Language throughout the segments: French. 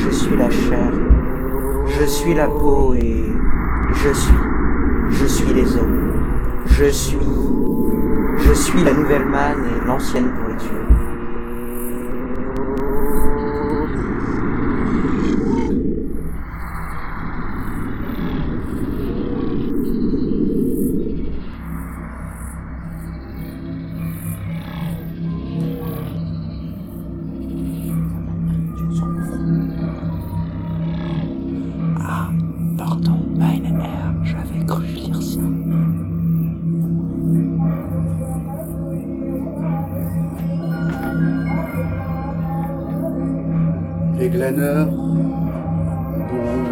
je suis la chair, je suis la peau et je suis les os, je suis la nouvelle manne et l'ancienne pourriture. Pardon, meine Herr, j'avais cru lire ça. Les glaneurs dont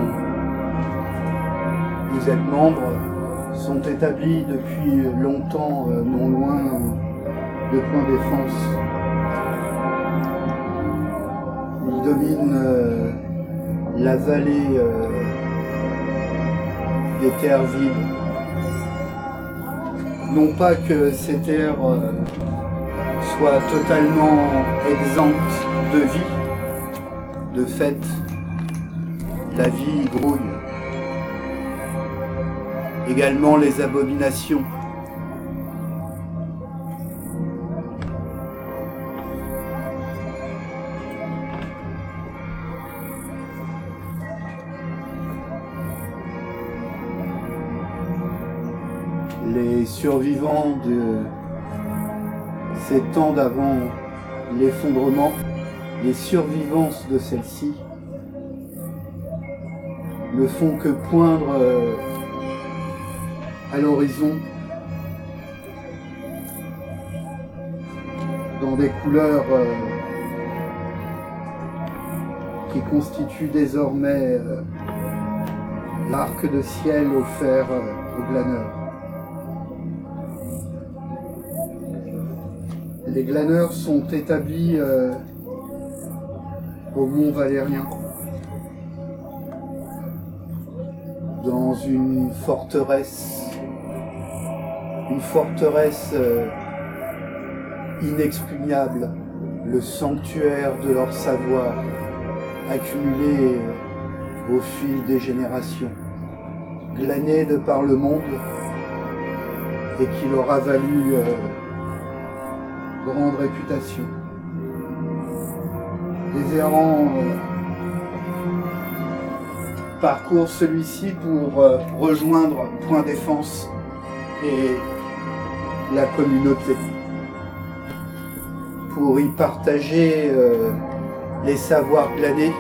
vous êtes membre sont établis depuis longtemps non loin de Point Défense. Ils dominent la vallée des terres vides. Non pas que ces terres soient totalement exemptes de vie. De fait, la vie y grouille. Également les abominations. Les survivants de ces temps d'avant l'effondrement, les survivances de celle-ci ne font que poindre à l'horizon dans des couleurs qui constituent désormais l'arc de ciel offert aux glaneurs. Les glaneurs sont établis au Mont Valérien, dans une forteresse inexpugnable, le sanctuaire de leur savoir accumulé au fil des générations, glané de par le monde et qui leur a valu grande réputation. Les errants parcourent celui-ci pour rejoindre Point Défense et la communauté, pour y partager les savoirs glanés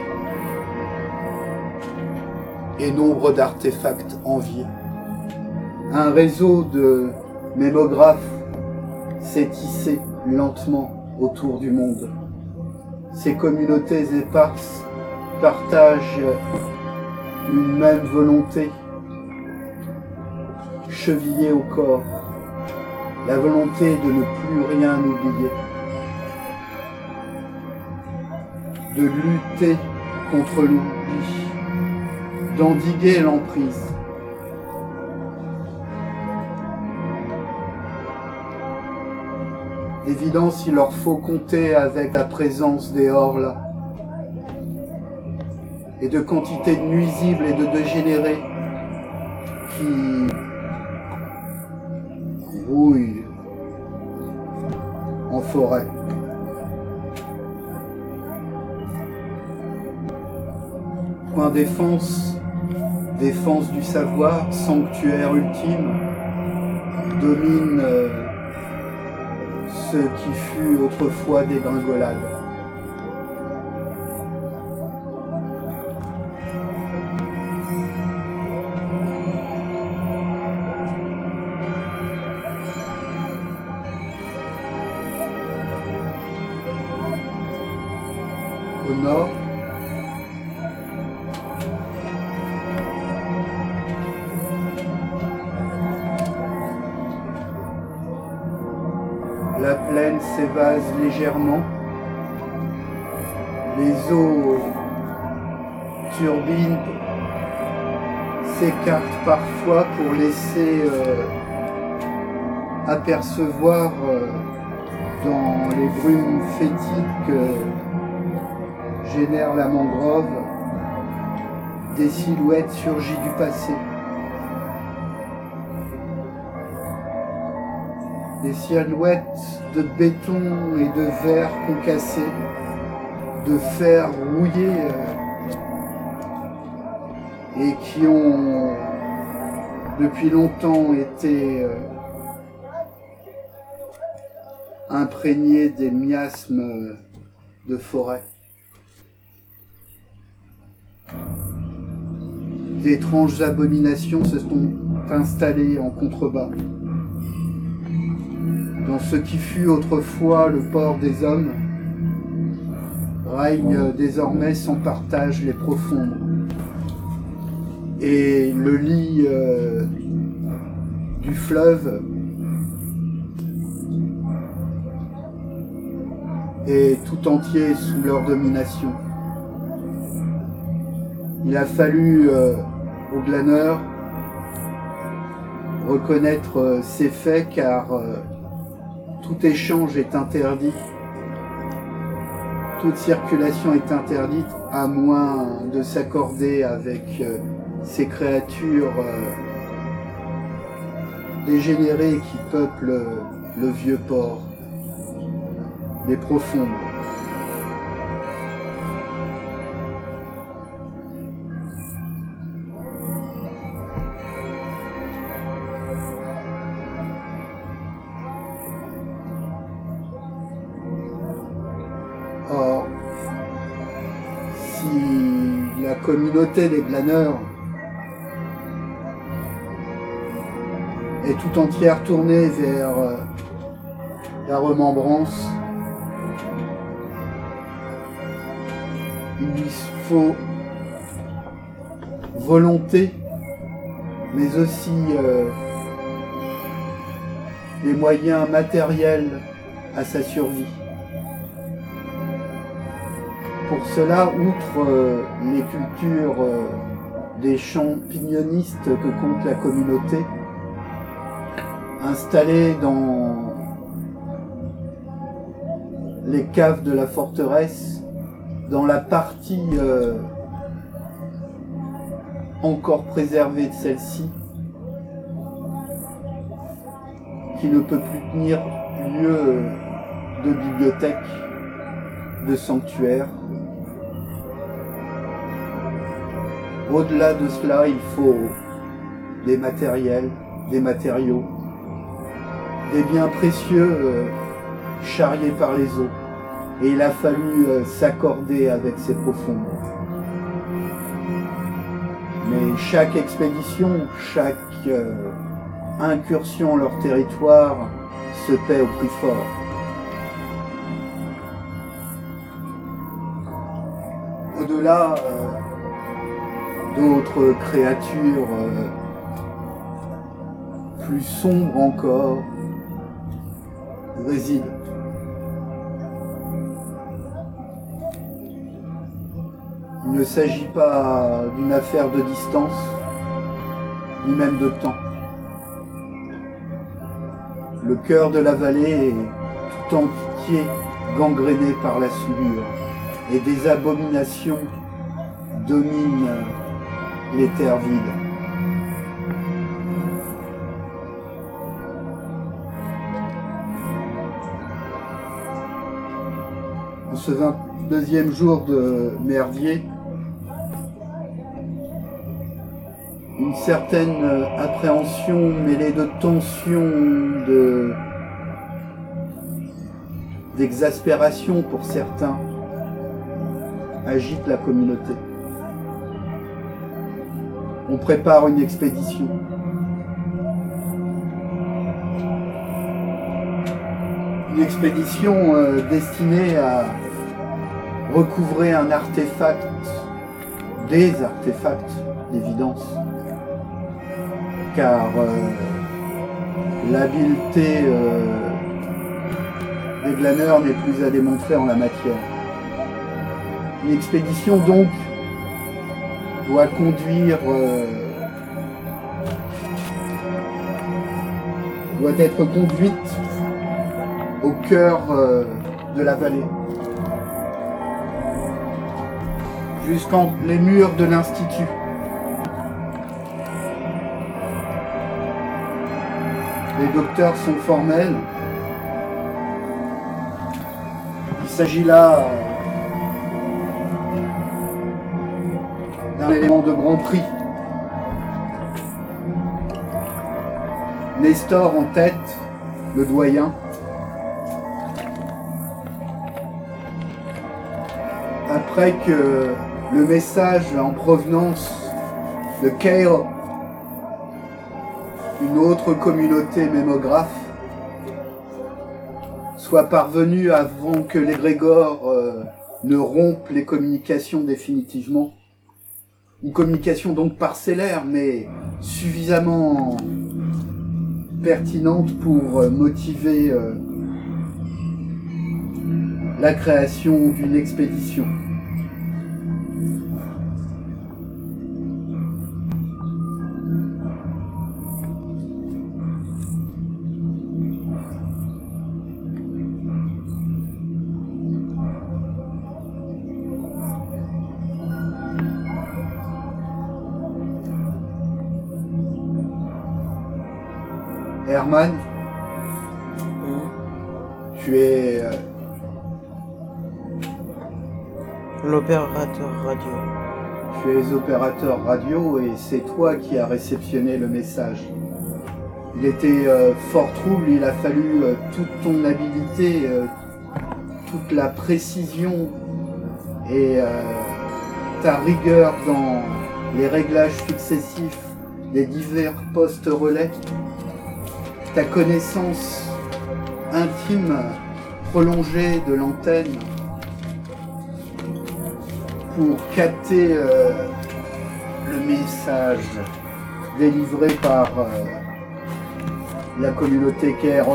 et nombre d'artefacts enviés. Un réseau de mémographes s'est tissé lentement autour du monde. Ces communautés éparses partagent une même volonté, chevillée au corps, la volonté de ne plus rien oublier, de lutter contre l'oubli, d'endiguer l'emprise. D'évidence, il leur faut compter avec la présence des Horla et de quantités de nuisibles et de dégénérés qui grouillent en forêt. Point Défense, défense du savoir, sanctuaire ultime, domine ce qui fut autrefois dégringolade. Au nord, la plaine s'évase légèrement, les eaux turbines s'écartent parfois pour laisser apercevoir dans les brumes fétiques que génère la mangrove des silhouettes surgies du passé. Des silhouettes de béton et de verre concassé, de fer rouillé, et qui ont depuis longtemps été imprégnés des miasmes de forêt. D'étranges abominations se sont installées en contrebas. Dans ce qui fut autrefois le port des hommes, règnent désormais sans partage les profondes. Et le lit du fleuve est tout entier sous leur domination. Il a fallu aux glaneurs reconnaître ces faits car tout échange est interdit, toute circulation est interdite à moins de s'accorder avec ces créatures dégénérées qui peuplent le vieux port, les profondes. Or, si la communauté des glaneurs est tout entière tournée vers la remembrance, il faut volonté, mais aussi les moyens matériels à sa survie. Pour cela, outre les cultures des champignonistes que compte la communauté, installées dans les caves de la forteresse, dans la partie encore préservée de celle-ci, qui ne peut plus tenir lieu de bibliothèque, de sanctuaire. Au-delà de cela, il faut des matériels, des matériaux, des biens précieux charriés par les eaux. Et il a fallu s'accorder avec ces profondes. Mais chaque expédition, chaque incursion en leur territoire se paie au prix fort. Au-delà d'autres créatures plus sombres encore résident. Il ne s'agit pas d'une affaire de distance, ni même de temps. Le cœur de la vallée est tout entier gangréné par la souillure, et des abominations dominent les terres vides. En ce 22e jour de Merdier, une certaine appréhension mêlée de tension, d'exaspération pour certains, agite la communauté. On prépare une expédition. Une expédition destinée à recouvrer un artefact, des artefacts d'évidence, car l'habileté des glaneurs n'est plus à démontrer en la matière. Une expédition donc doit conduire, doit être conduite au cœur de la vallée, jusqu'en les murs de l'Institut. Les docteurs sont formels. Il s'agit là d'un élément de grand prix. Nestor en tête, le doyen. Après que le message en provenance de Keir, une autre communauté mémographe, soit parvenu avant que l'égrégore ne rompe les communications définitivement. Une communication donc parcellaire, mais suffisamment pertinente pour motiver la création d'une expédition. Herman, tu es l'opérateur radio. Tu es opérateur radio et c'est toi qui as réceptionné le message. Il était fort trouble, il a fallu toute ton habileté, toute la précision et ta rigueur dans les réglages successifs des divers postes relais. Ta connaissance intime prolongée de l'antenne pour capter le message délivré par la communauté Keirot.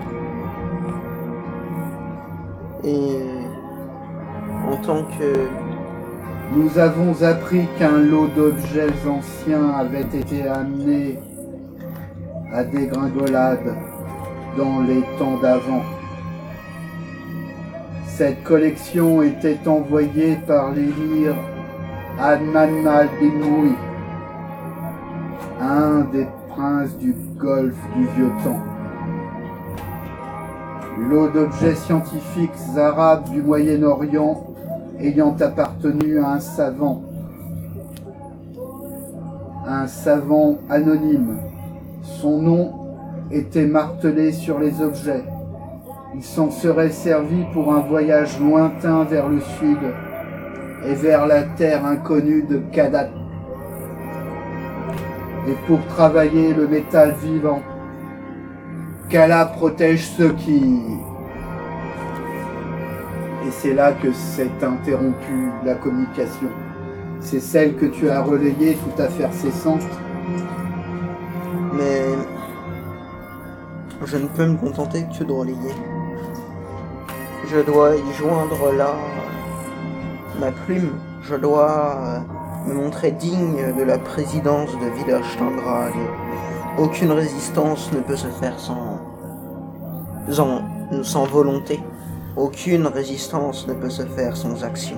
Et en tant que... Nous avons appris qu'un lot d'objets anciens avait été amené à dégringolade dans les temps d'avant. Cette collection était envoyée par l'émir Adnan al-Dinoui, un des princes du golfe du vieux temps. Lot d'objets scientifiques arabes du Moyen-Orient ayant appartenu à un savant anonyme. Son nom était martelé sur les objets. Il s'en serait servi pour un voyage lointain vers le sud et vers la terre inconnue de Kadat. Et pour travailler le métal vivant, qu'Allah protège ceux qui... Et c'est là que s'est interrompue la communication. C'est celle que tu as relayée tout à fait cessante. Mais je ne peux me contenter que de relayer. Je dois y joindre là ma plume. Je dois me montrer digne de la présidence de Widerstandsrat. Aucune résistance ne peut se faire sans volonté. Aucune résistance ne peut se faire sans action.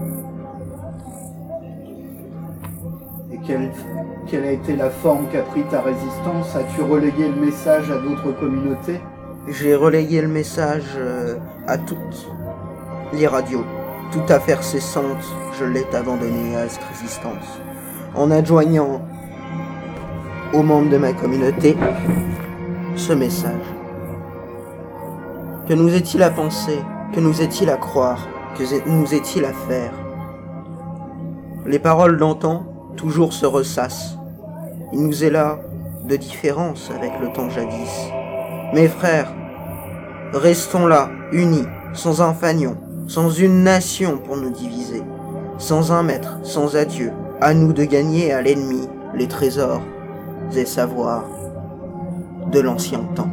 Et quelle a été la forme qu'a pris ta résistance? As-tu relayé le message à d'autres communautés? J'ai relayé le message à toutes les radios. Toute affaire cessante, je l'ai abandonné à cette résistance. En adjoignant aux membres de ma communauté ce message. Que nous est-il à penser? Que nous est-il à croire? Que nous est-il à faire? Les paroles d'antan toujours se ressassent. Il nous est là de différence avec le temps jadis. Mes frères, restons là, unis, sans un fanion, sans une nation pour nous diviser, sans un maître, sans adieu, à nous de gagner à l'ennemi les trésors et savoirs de l'ancien temps.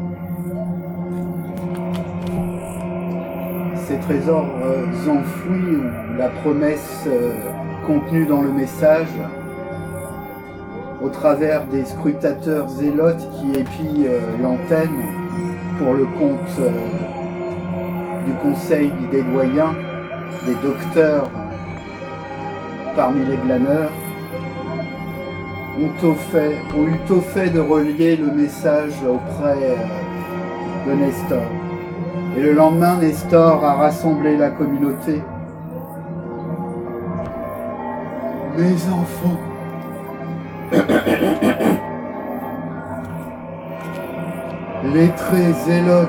Ces trésors enfouis ou la promesse contenue dans le message, au travers des scrutateurs zélotes qui épient l'antenne pour le compte du conseil des doyens, des docteurs parmi les glaneurs, ont eu tôt fait de relier le message auprès de Nestor. Et le lendemain, Nestor a rassemblé la communauté. Mes enfants, lettrés zélotes,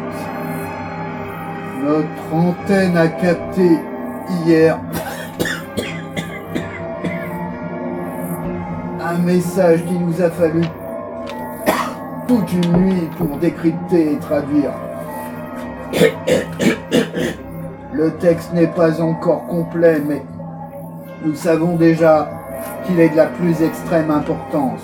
notre antenne a capté hier un message qu'il nous a fallu toute une nuit pour décrypter et traduire. Le texte n'est pas encore complet, mais nous savons déjà qu'il est de la plus extrême importance.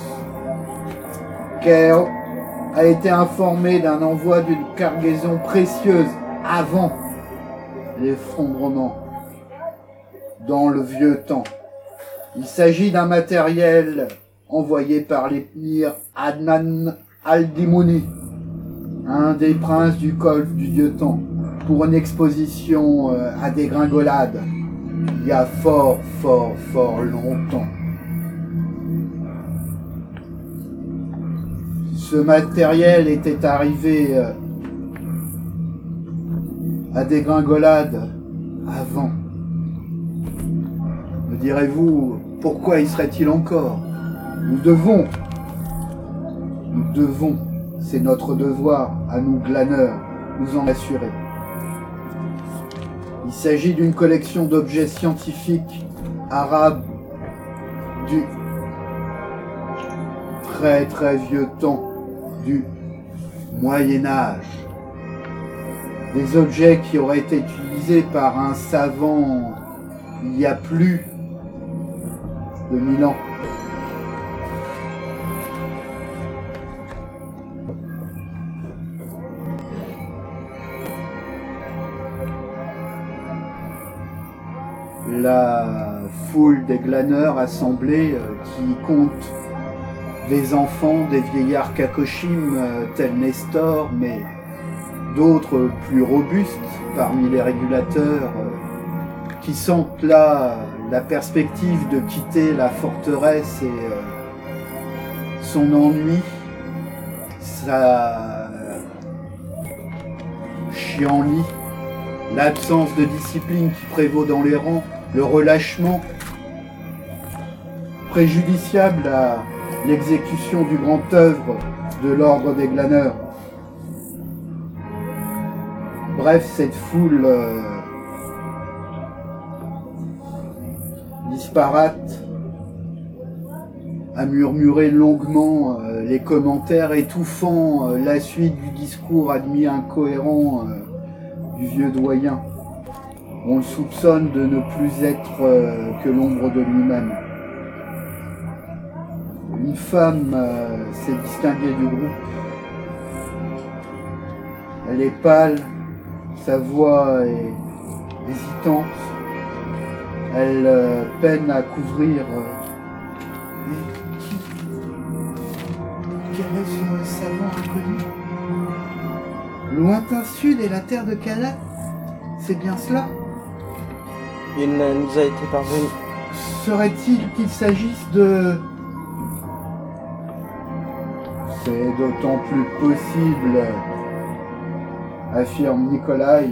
Kerr a été informé d'un envoi d'une cargaison précieuse avant l'effondrement dans le vieux temps. Il s'agit d'un matériel envoyé par l'émir Adnan al-Dimouni, un des princes du Golfe du vieux temps, pour une exposition à Dégringolade, il y a fort longtemps. Ce matériel était arrivé à Dégringolade avant. Me direz-vous, pourquoi y serait-il encore ? Nous devons, c'est notre devoir à nous glaneurs, nous en assurer. Il s'agit d'une collection d'objets scientifiques arabes du très vieux temps, du Moyen-Âge. Des objets qui auraient été utilisés par un savant il y a plus de 1000 ans. La foule des glaneurs assemblés qui compte des enfants, des vieillards kakoshim tels Nestor, mais d'autres plus robustes parmi les régulateurs qui sentent là la perspective de quitter la forteresse et son ennui, sa chienlit, l'absence de discipline qui prévaut dans les rangs, le relâchement préjudiciable à l'exécution du grand œuvre de l'ordre des glaneurs. Bref, cette foule disparate a murmuré longuement les commentaires étouffant la suite du discours admis incohérent du vieux doyen. On le soupçonne de ne plus être que l'ombre de lui-même. Une femme s'est distinguée du groupe. Elle est pâle, sa voix est hésitante. Elle peine à couvrir. Quel est ce savant inconnu ? Lointain sud et la terre de Kalat ? C'est bien cela ? Il nous a été parvenu. Serait-il qu'il s'agisse de... C'est d'autant plus possible, affirme Nikolai,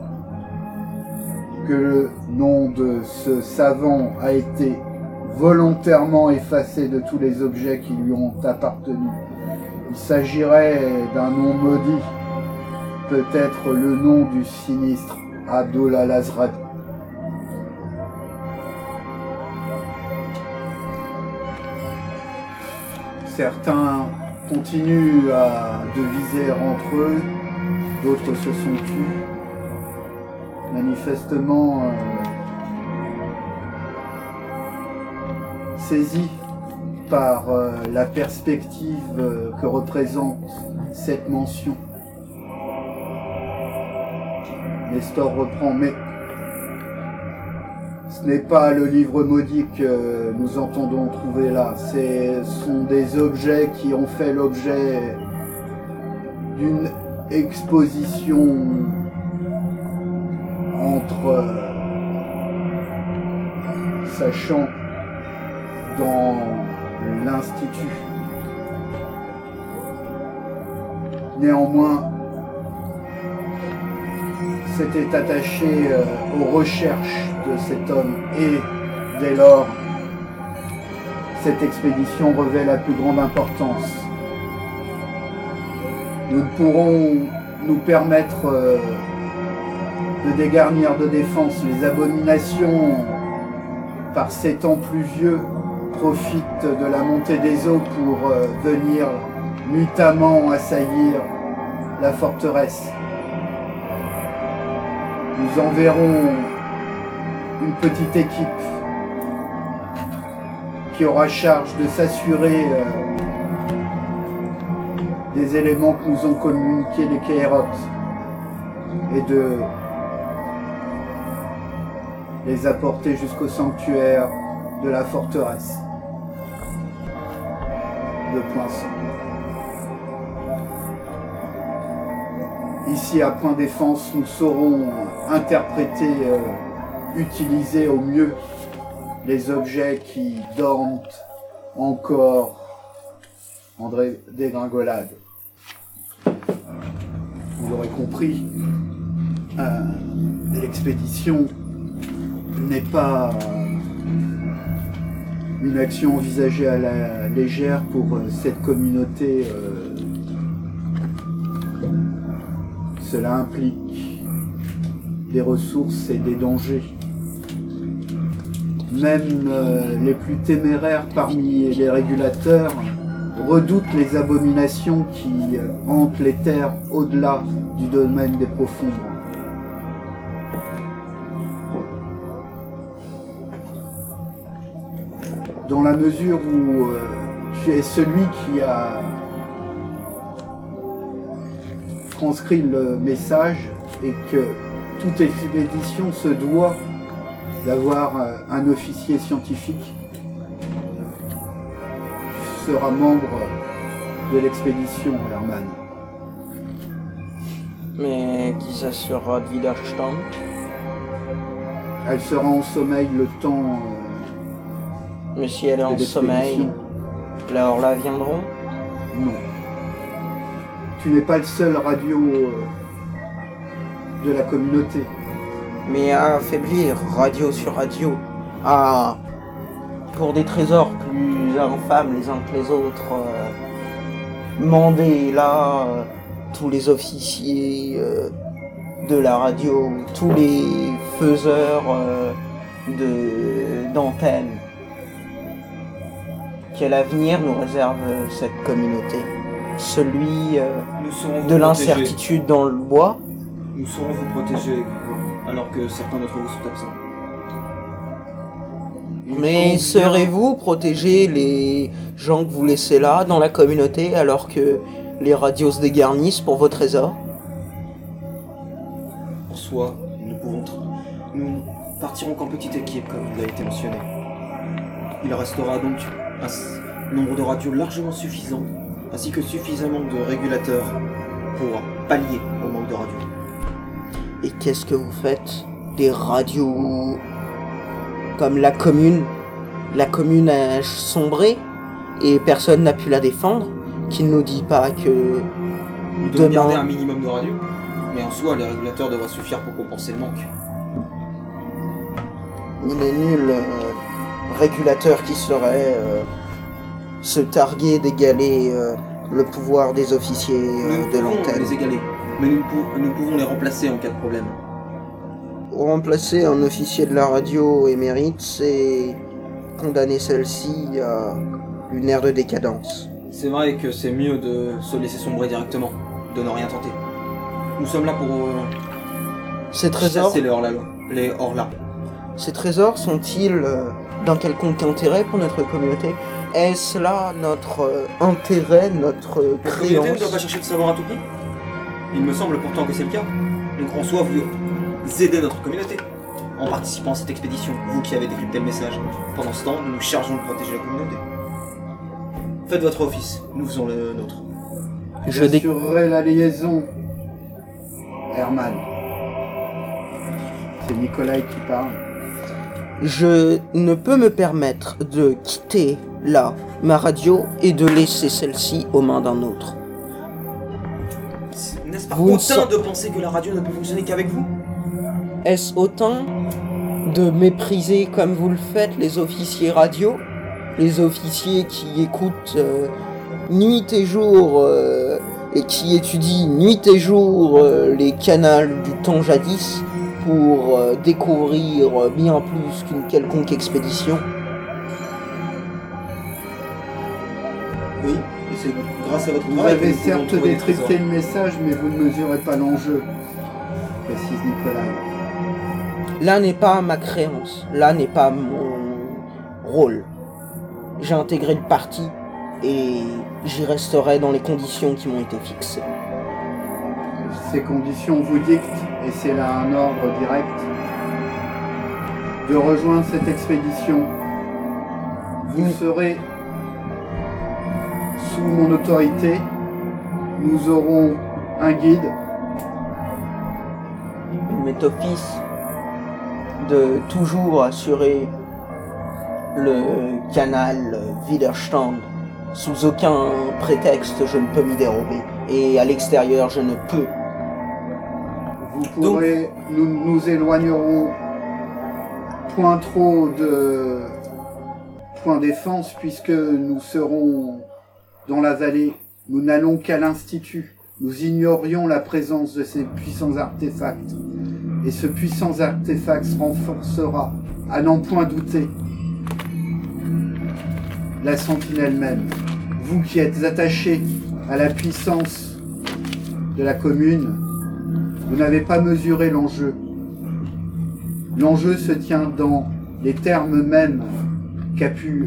que le nom de ce savant a été volontairement effacé de tous les objets qui lui ont appartenu. Il s'agirait d'un nom maudit, peut-être le nom du sinistre Abdul al-Azraq. Certains continuent à deviser entre eux, d'autres se sont tus. Manifestement saisis par la perspective que représente cette mention. Nestor reprend, mais ce n'est pas le livre maudit que nous entendons trouver là. Ce sont des objets qui ont fait l'objet d'une exposition entre sachant dans l'Institut. Néanmoins, s'était attaché aux recherches de cet homme et dès lors, cette expédition revêt la plus grande importance. Nous ne pourrons nous permettre de dégarnir de défense les abominations par ces temps pluvieux profitent de la montée des eaux pour venir nuitamment assaillir la forteresse. Nous enverrons une petite équipe qui aura charge de s'assurer des éléments que nous ont communiqués les Kairots et de les apporter jusqu'au sanctuaire de la forteresse de Poinçon. Ici à Point Défense, nous saurons interpréter, utiliser au mieux les objets qui dorment encore en dégringolade. Vous l'aurez compris, l'expédition n'est pas une action envisagée à la légère pour cette communauté. Cela implique des ressources et des dangers. Même les plus téméraires parmi les régulateurs redoutent les abominations qui hantent les terres au-delà du domaine des profondes. Dans la mesure où tu es celui qui a transcrit le message et que toute expédition se doit d'avoir un officier scientifique, tu seras membre de l'expédition, Herman. Mais qui s'assurera de Widerstand? Elle sera en sommeil le temps Mais si elle est en sommeil, la Horla viendront? Non. Tu n'es pas le seul radio de la communauté. Mais à affaiblir, radio sur radio, pour des trésors plus infâmes les uns que les autres, mander là tous les officiers de la radio, tous les faiseurs d'antennes. Quel avenir nous réserve cette communauté? Celui de l'incertitude dans le bois? Nous saurons vous protéger, alors que certains d'entre vous sont absents. Mais saurez-vous protéger les gens que vous laissez là, dans la communauté, alors que les radios se dégarnissent pour vos trésors? En soi, nous partirons qu'en petite équipe, comme il a été mentionné. Il restera donc un nombre de radios largement suffisant, ainsi que suffisamment de régulateurs pour pallier au manque de radios. Et qu'est-ce que vous faites des radios comme la commune? La commune a sombré et personne n'a pu la défendre. Qui ne nous dit pas que Nous devons garder un minimum de radios, mais en soi, les régulateurs devraient suffire pour compenser le manque. il est nul régulateur qui saurait se targuer d'égaler le pouvoir des officiers Nous de pouvons l'antenne. les égaler, mais nous pouvons les remplacer en cas de problème. Remplacer un officier de la radio émérite, c'est condamner celle-ci à une ère de décadence. C'est vrai que c'est mieux de se laisser sombrer directement, de ne rien tenter. Nous sommes là pour Ces trésors, chasser les hors-là. ces trésors sont-ils d'un quelconque intérêt pour notre communauté? Est-ce là notre intérêt, notre La communauté ne doit pas créance? chercher de savoir à tout prix. Il me semble pourtant que c'est le cas. Donc en soi, vous aidez notre communauté en participant à cette expédition, vous qui avez décrypté le message. Pendant ce temps, nous nous chargeons de protéger la communauté. Faites votre office, nous faisons le nôtre. J'assurerai la liaison, Herman. C'est Nikolai qui parle. Je ne peux me permettre de quitter là ma radio et de laisser celle-ci aux mains d'un autre. N'est-ce pas Vous ne hautain de penser que la radio ne peut fonctionner qu'avec vous? Est-ce autant de mépriser comme vous le faites les officiers radio? Les officiers qui écoutent nuit et jour et qui étudient nuit et jour les canals du temps jadis pour découvrir bien plus qu'une quelconque expédition. Oui, et c'est grâce à votre Vous travail que avez nous pouvons certes trouver des décrypté trésors. le message, mais vous ne mesurez pas l'enjeu, précise Nicolas. Là n'est pas ma créance, là n'est pas mon rôle. J'ai intégré le parti et j'y resterai dans les conditions qui m'ont été fixées. Ces conditions vous dictent, et c'est là un ordre direct, de rejoindre cette expédition. Vous serez sous mon autorité. Nous aurons un guide. Il m'est office de toujours assurer le canal Widerstand. Sous aucun prétexte je ne peux m'y dérober. Et à l'extérieur je ne peux. Vous pourrez, nous nous éloignerons point trop de point défense puisque nous serons dans la vallée. Nous n'allons qu'à l'Institut. Nous ignorions la présence de ces puissants artefacts. Et ce puissant artefact se renforcera, à n'en point douter, la sentinelle même. Vous qui êtes attachés à la puissance de la commune, vous n'avez pas mesuré l'enjeu. L'enjeu se tient dans les termes mêmes qu'a pu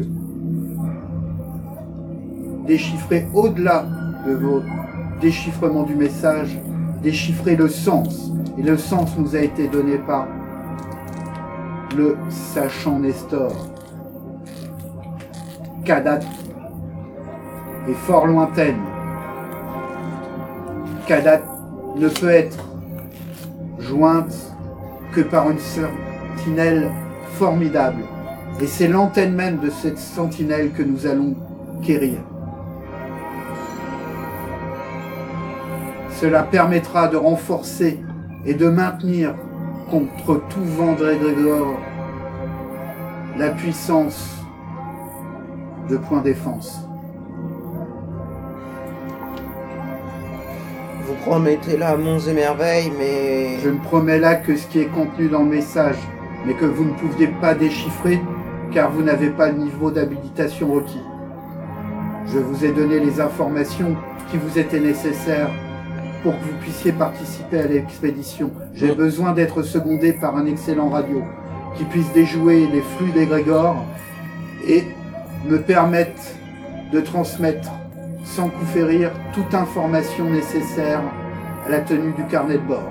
déchiffrer au-delà de vos déchiffrements du message, déchiffrer le sens. Et le sens nous a été donné par le sachant Nestor. Kadat est fort lointaine. Kadat ne peut être jointe que par une sentinelle formidable. Et c'est l'antenne même de cette sentinelle que nous allons quérir. Cela permettra de renforcer et de maintenir contre tout vent d'égrégore la puissance de point défense. Vous promettez là monts et merveilles, mais... Je ne promets là que ce qui est contenu dans le message, mais que vous ne pouviez pas déchiffrer car vous n'avez pas le niveau d'habilitation requis. Je vous ai donné les informations qui vous étaient nécessaires pour que vous puissiez participer à l'expédition. J'ai besoin d'être secondé par un excellent radio qui puisse déjouer les flux d'égrégore et me permettre de transmettre sans coup férir toute information nécessaire à la tenue du carnet de bord.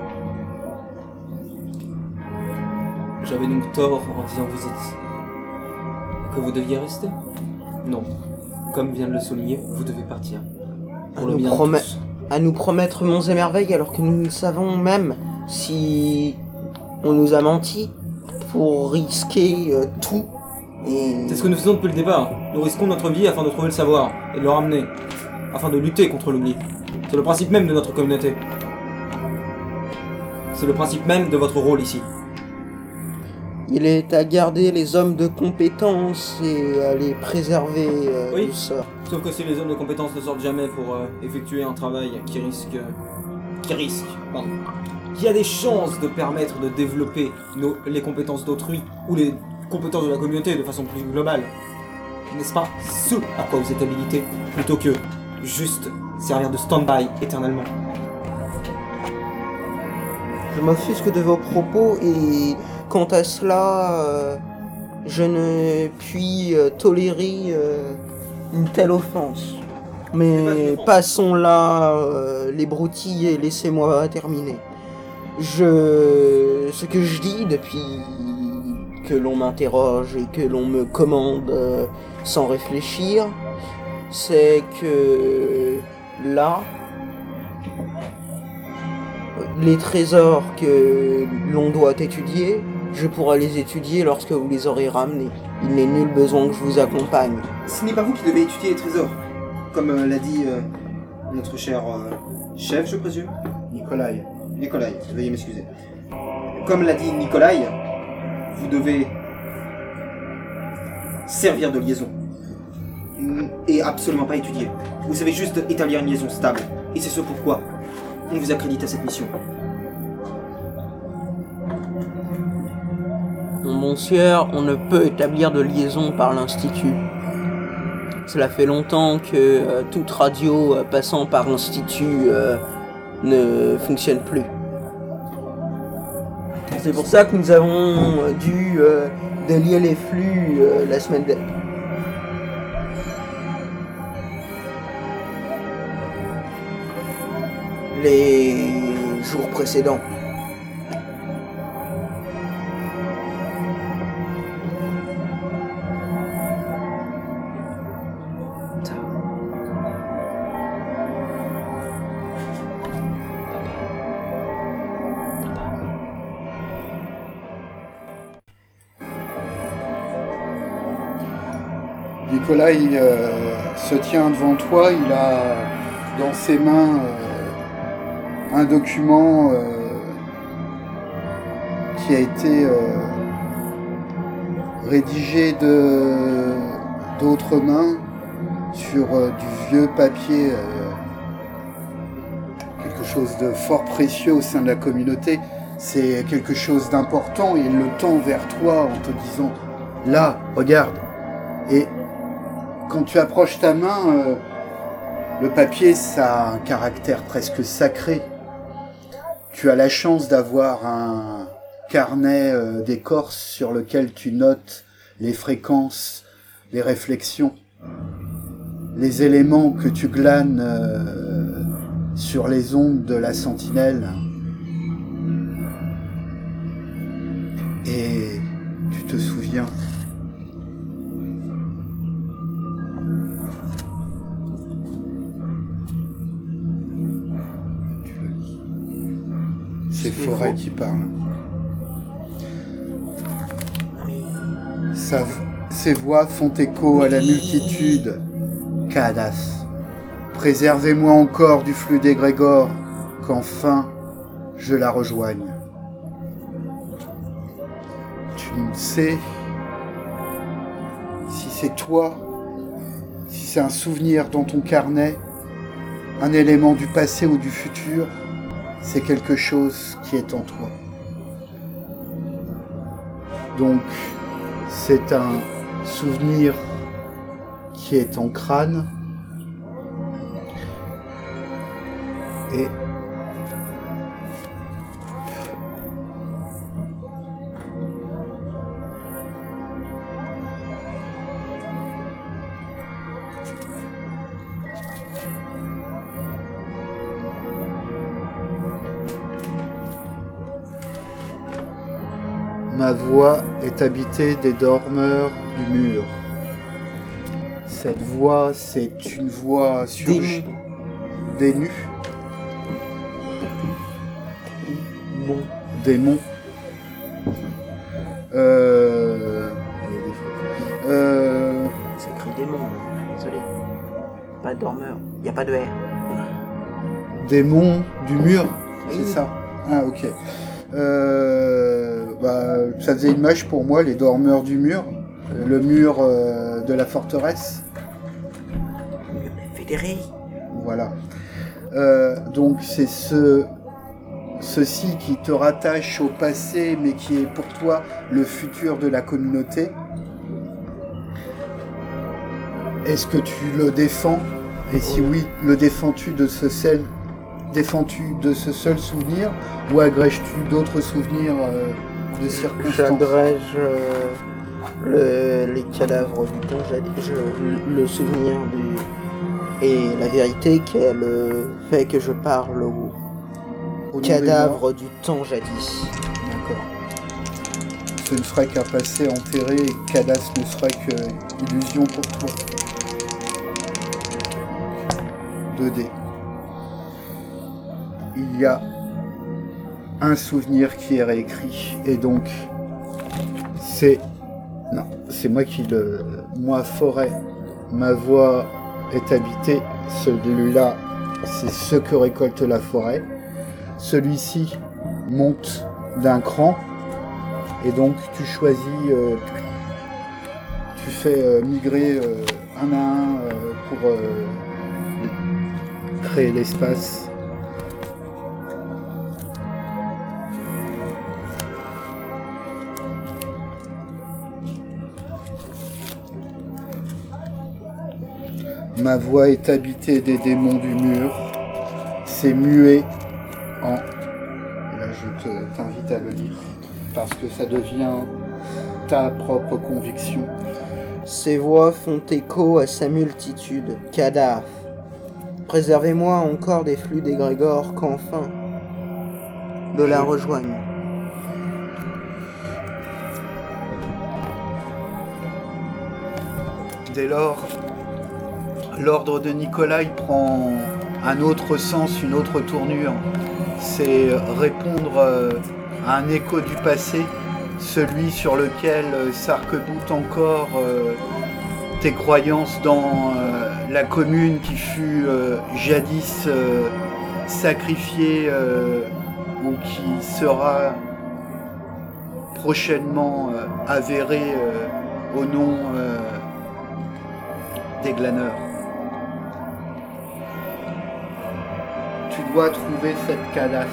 J'avais donc tort en disant que vous deviez rester? Non. Comme vient de le souligner, vous devez partir. Pour le bien de tous. À nous promettre monts et merveilles alors que nous ne savons même si on nous a menti pour risquer tout. Et... C'est ce que nous faisons depuis le départ. Nous risquons notre vie afin de trouver le savoir et de le ramener, afin de lutter contre l'oubli. C'est le principe même de notre communauté. C'est le principe même de votre rôle ici. Il est à garder les hommes de compétence et à les préserver Oui. du sort. Sauf que si les hommes de compétence ne sortent jamais pour effectuer un travail qui a des chances de permettre de développer les compétences d'autrui ou les compétences de la communauté de façon plus globale. N'est-ce pas ce à quoi vous êtes habilité, plutôt que juste servir de stand-by éternellement? Je m'offusque de vos propos et quant à cela, je ne puis tolérer une telle offense. Mais passons là les broutilles et laissez-moi terminer. Ce que je dis depuis que l'on m'interroge et que l'on me commande sans réfléchir, c'est que là, les trésors que l'on doit étudier Je pourrai les étudier lorsque vous les aurez ramenés. Il n'est nul besoin que je vous accompagne. Ce n'est pas vous qui devez étudier les trésors, comme l'a dit notre cher chef, je présume. Nikolai. Nikolai, veuillez m'excuser. Comme l'a dit Nikolai, vous devez servir de liaison. Et absolument pas étudier. Vous savez juste établir une liaison stable. Et c'est ce pourquoi on vous accrédite à cette mission. Mon sieur, on ne peut établir de liaison par l'Institut. Cela fait longtemps que toute radio passant par l'Institut ne fonctionne plus. C'est pour ça que nous avons dû délier les flux la semaine dernière. Les jours précédents. Nikolai se tient devant toi, il a dans ses mains un document qui a été rédigé d'autres mains sur du vieux papier, quelque chose de fort précieux au sein de la communauté. C'est quelque chose d'important et il le tend vers toi en te disant « Là, regarde !» Et quand tu approches ta main, le papier, ça a un caractère presque sacré. Tu as la chance d'avoir un carnet d'écorce sur lequel tu notes les fréquences, les réflexions, les éléments que tu glanes sur les ondes de la sentinelle. Et tu te souviens. C'est Forêt qui parle. Ces voix font écho à la multitude. Cadas, préservez-moi encore du flux d'égrégore, qu'enfin je la rejoigne. Tu ne sais si c'est toi, si c'est un souvenir dans ton carnet, un élément du passé ou du futur. C'est quelque chose qui est en toi. Donc, c'est un souvenir qui est en crâne. Et ma voix est habitée des dormeurs du mur. Cette voix, c'est une voix surgie des nus. Bon. Démons. C'est écrit démon, désolé. Pas dormeur, y a pas de R. Démons du mur, c'est Oui. ça. Ah, ok. Ça faisait une image pour moi, les dormeurs du mur. Le mur de la forteresse. Fédéré. Voilà. Donc c'est ceci qui te rattache au passé, mais qui est pour toi le futur de la communauté. Est-ce que tu le défends? Et si oui, le défends-tu de ce seul souvenir, ou agrèges-tu d'autres souvenirs de circonstances? J'agrège les cadavres du temps jadis, le souvenir et la vérité qu'elle fait que je parle au Au nom des cadavre du temps jadis. D'accord. Ce ne serait qu'un passé enterré et Cadas ne serait qu'illusion pour toi. 2D. Il y a un souvenir qui est réécrit et donc C'est moi qui le... Moi, forêt, ma voie est habitée. Celui-là, c'est ce que récolte la forêt. Celui-ci monte d'un cran. Et donc, tu choisis... tu fais migrer un à un pour créer l'espace. Ma voix est habitée des démons du mur. C'est muet en... Et là, je t'invite à le lire, parce que ça devient ta propre conviction. Ces voix font écho à sa multitude. Kadaf. Préservez-moi encore des flux d'égrégores qu'enfin de la rejoignent. Dès lors, l'ordre de Nikolai prend un autre sens, une autre tournure. C'est répondre à un écho du passé, celui sur lequel s'arc-boutent encore tes croyances dans la commune qui fut jadis sacrifiée ou qui sera prochainement avérée au nom des glaneurs. Tu dois trouver cette cadasse.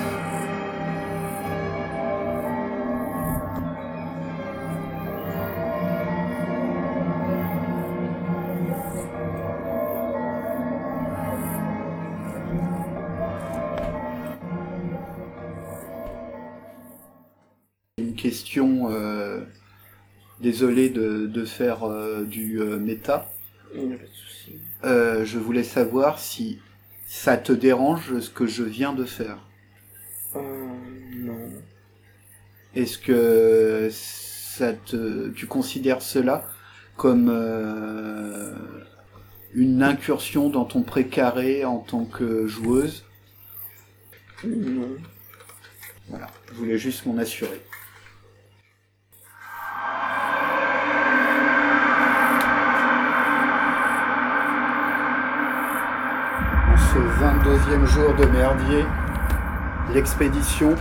Une question, désolé de faire du méta. Il n'y a pas de souci. Je voulais savoir si ça te dérange ce que je viens de faire. Non. Est-ce que tu considères cela comme une incursion dans ton précaré en tant que joueuse? Non. Voilà, je voulais juste m'en assurer. Ce 22e jour de merdier, l'expédition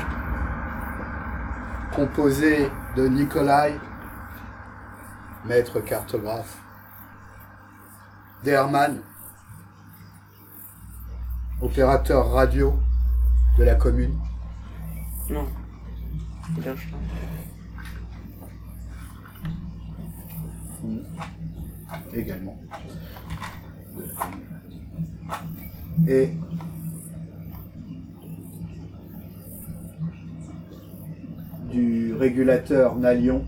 composée de Nikolai, maître cartographe, d'Herman, opérateur radio de la commune. Non. Bien sûr. Également. Et du régulateur Nalion,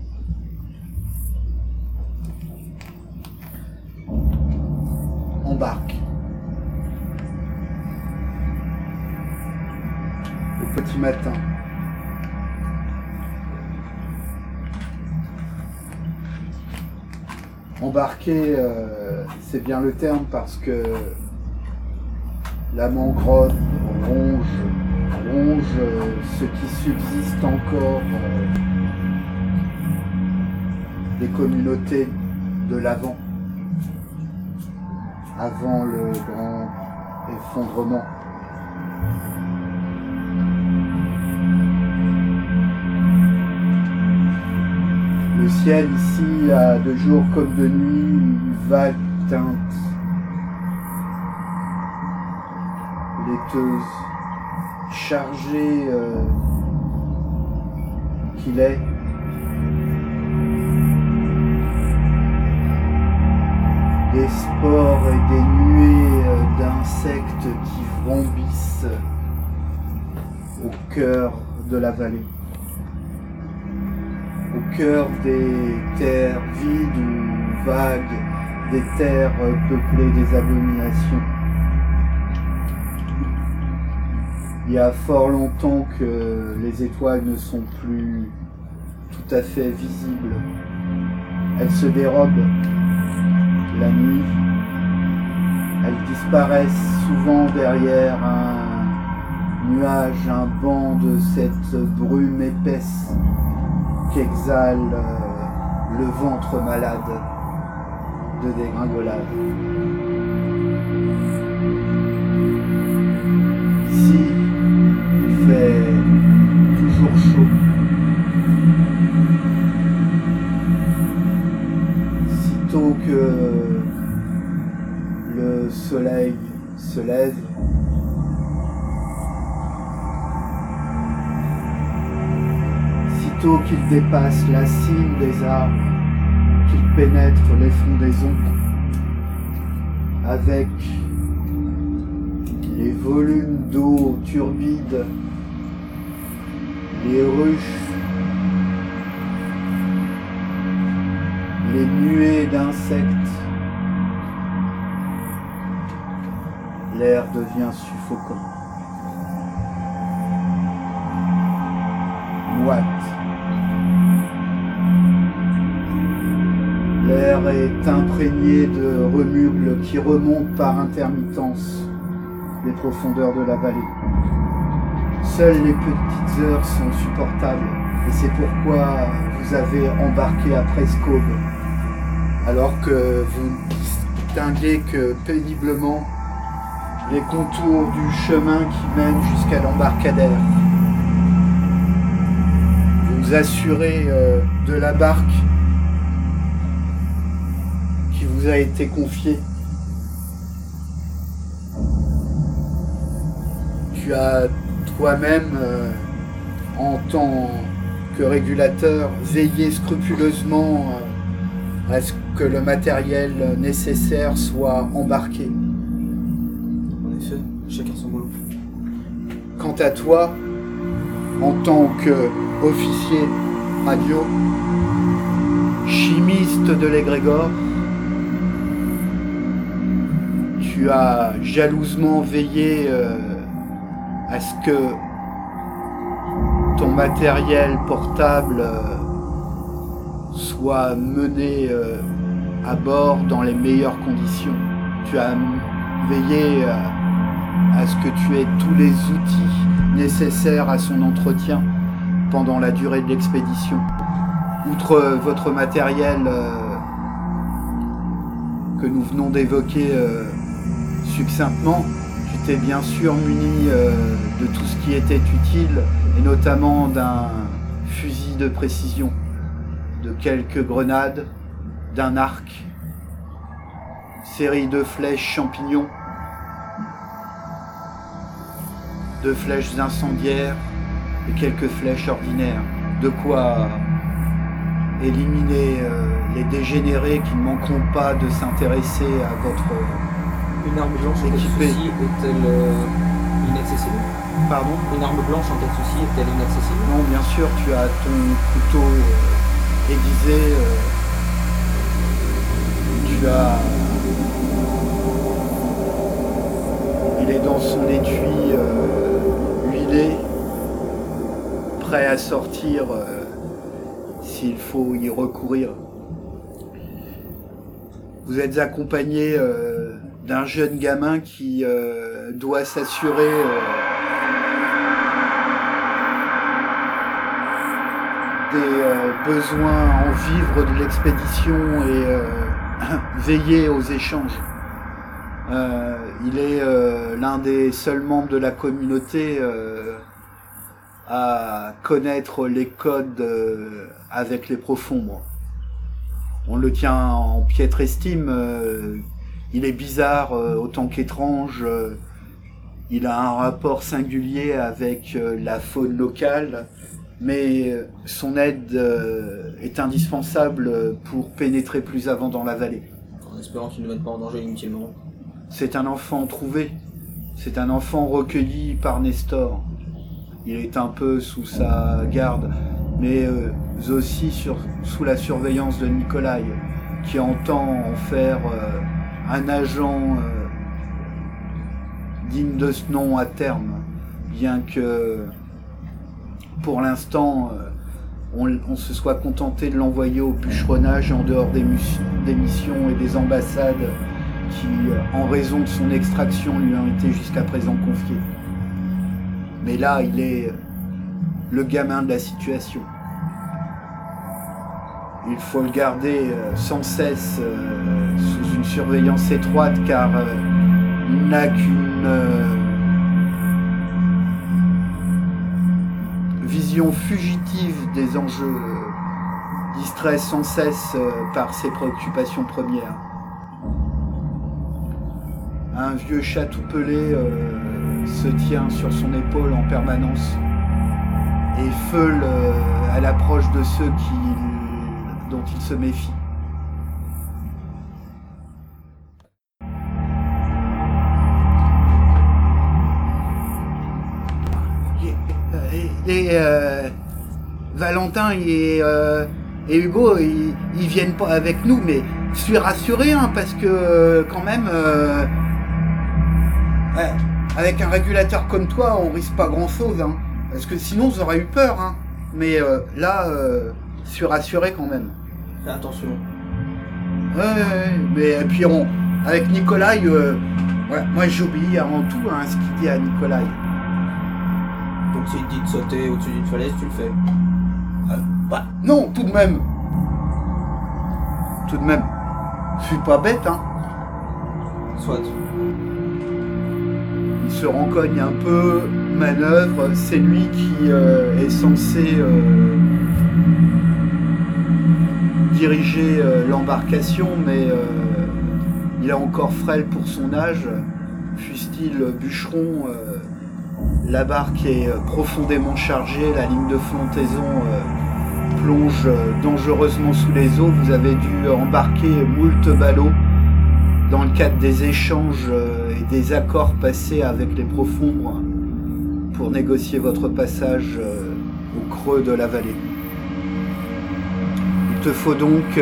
embarque au petit matin. Embarquer, c'est bien le terme parce que la mangrove ronge ce qui subsiste encore des communautés de l'avant, avant le grand effondrement. Le ciel ici a de jour comme de nuit une vague teinte laiteuse, chargée qu'il est. Des spores et des nuées d'insectes qui vrombissent au cœur de la vallée, au cœur des terres vides ou vagues, des terres peuplées des abominations. Il y a fort longtemps que les étoiles ne sont plus tout à fait visibles. Elles se dérobent la nuit. Elles disparaissent souvent derrière un nuage, un banc de cette brume épaisse qu'exhale le ventre malade de dégringolade. Ici, il fait toujours chaud. Sitôt que le soleil se lève, sitôt qu'il dépasse la cime des arbres, qu'il pénètre les frondaisons, avec les volumes d'eau turbide, les ruches, les nuées d'insectes, l'air devient suffocant. Moite. L'air est imprégné de remubles qui remontent par intermittence les profondeurs de la vallée. Seules les petites heures sont supportables et c'est pourquoi vous avez embarqué à Presqu'Aube, alors que vous distinguez que péniblement les contours du chemin qui mène jusqu'à l'embarcadère. Vous vous assurez de la barque qui vous a été confiée. Tu as toi-même, en tant que régulateur, veillé scrupuleusement à ce que le matériel nécessaire soit embarqué. En effet, chacun son boulot. Quant à toi, en tant qu'officier radio, chimiste de l'égrégore, tu as jalousement veillé à ce que ton matériel portable soit mené à bord dans les meilleures conditions. Tu as veillé à ce que tu aies tous les outils nécessaires à son entretien pendant la durée de l'expédition. Outre votre matériel que nous venons d'évoquer succinctement, tu t'es bien sûr muni de tout ce qui était utile, et notamment d'un fusil de précision, de quelques grenades, d'un arc, série de flèches champignons, de flèches incendiaires et quelques flèches ordinaires. De quoi éliminer les dégénérés qui ne manqueront pas de s'intéresser à votre Une arme blanche en cas de équipé. souci est-elle inaccessible? Pardon? Une arme blanche en cas de souci est-elle inaccessible? Non, bien sûr, tu as ton couteau aiguisé, tu as... Il est dans son étui huilé, prêt à sortir s'il faut y recourir. Vous êtes accompagné d'un jeune gamin qui doit s'assurer des besoins en vivres de l'expédition et veiller aux échanges. Il est l'un des seuls membres de la communauté à connaître les codes avec les profonds. On le tient en piètre estime. Il est bizarre autant qu'étrange. Il a un rapport singulier avec la faune locale, mais son aide est indispensable pour pénétrer plus avant dans la vallée. En espérant qu'il ne mette pas en danger inutilement. C'est un enfant trouvé. C'est un enfant recueilli par Nestor. Il est un peu sous sa garde, mais aussi sous la surveillance de Nikolai, qui entend en faire un agent digne de ce nom à terme, bien que pour l'instant on se soit contenté de l'envoyer au bûcheronnage en dehors des missions et des ambassades qui, en raison de son extraction, lui ont été jusqu'à présent confiées. Mais là, il est le gamin de la situation. Il faut le garder sans cesse sous une surveillance étroite car il n'a qu'une vision fugitive des enjeux, distrait sans cesse par ses préoccupations premières. Un vieux chat tout pelé se tient sur son épaule en permanence et feule à l'approche de ceux dont il se méfie. Valentin et Hugo, ils viennent pas avec nous, mais je suis rassuré parce que quand même, avec un régulateur comme toi, on risque pas grand-chose, parce que sinon j'aurais eu peur, mais là, je suis rassuré quand même. Fais attention. Mais puis avec Nikolai, moi j'obéis avant tout ce qu'il dit à Nikolai. Donc s'il te dit de sauter au-dessus d'une falaise, tu le fais. Non, tout de même. Tout de même. Je suis pas bête, Soit. Il se rencogne un peu, manœuvre, c'est lui qui est censé diriger l'embarcation, mais il est encore frêle pour son âge, fût-il bûcheron. La barque est profondément chargée, la ligne de flottaison plonge dangereusement sous les eaux. Vous avez dû embarquer moult ballots dans le cadre des échanges et des accords passés avec les profonds pour négocier votre passage au creux de la vallée. Il te faut donc,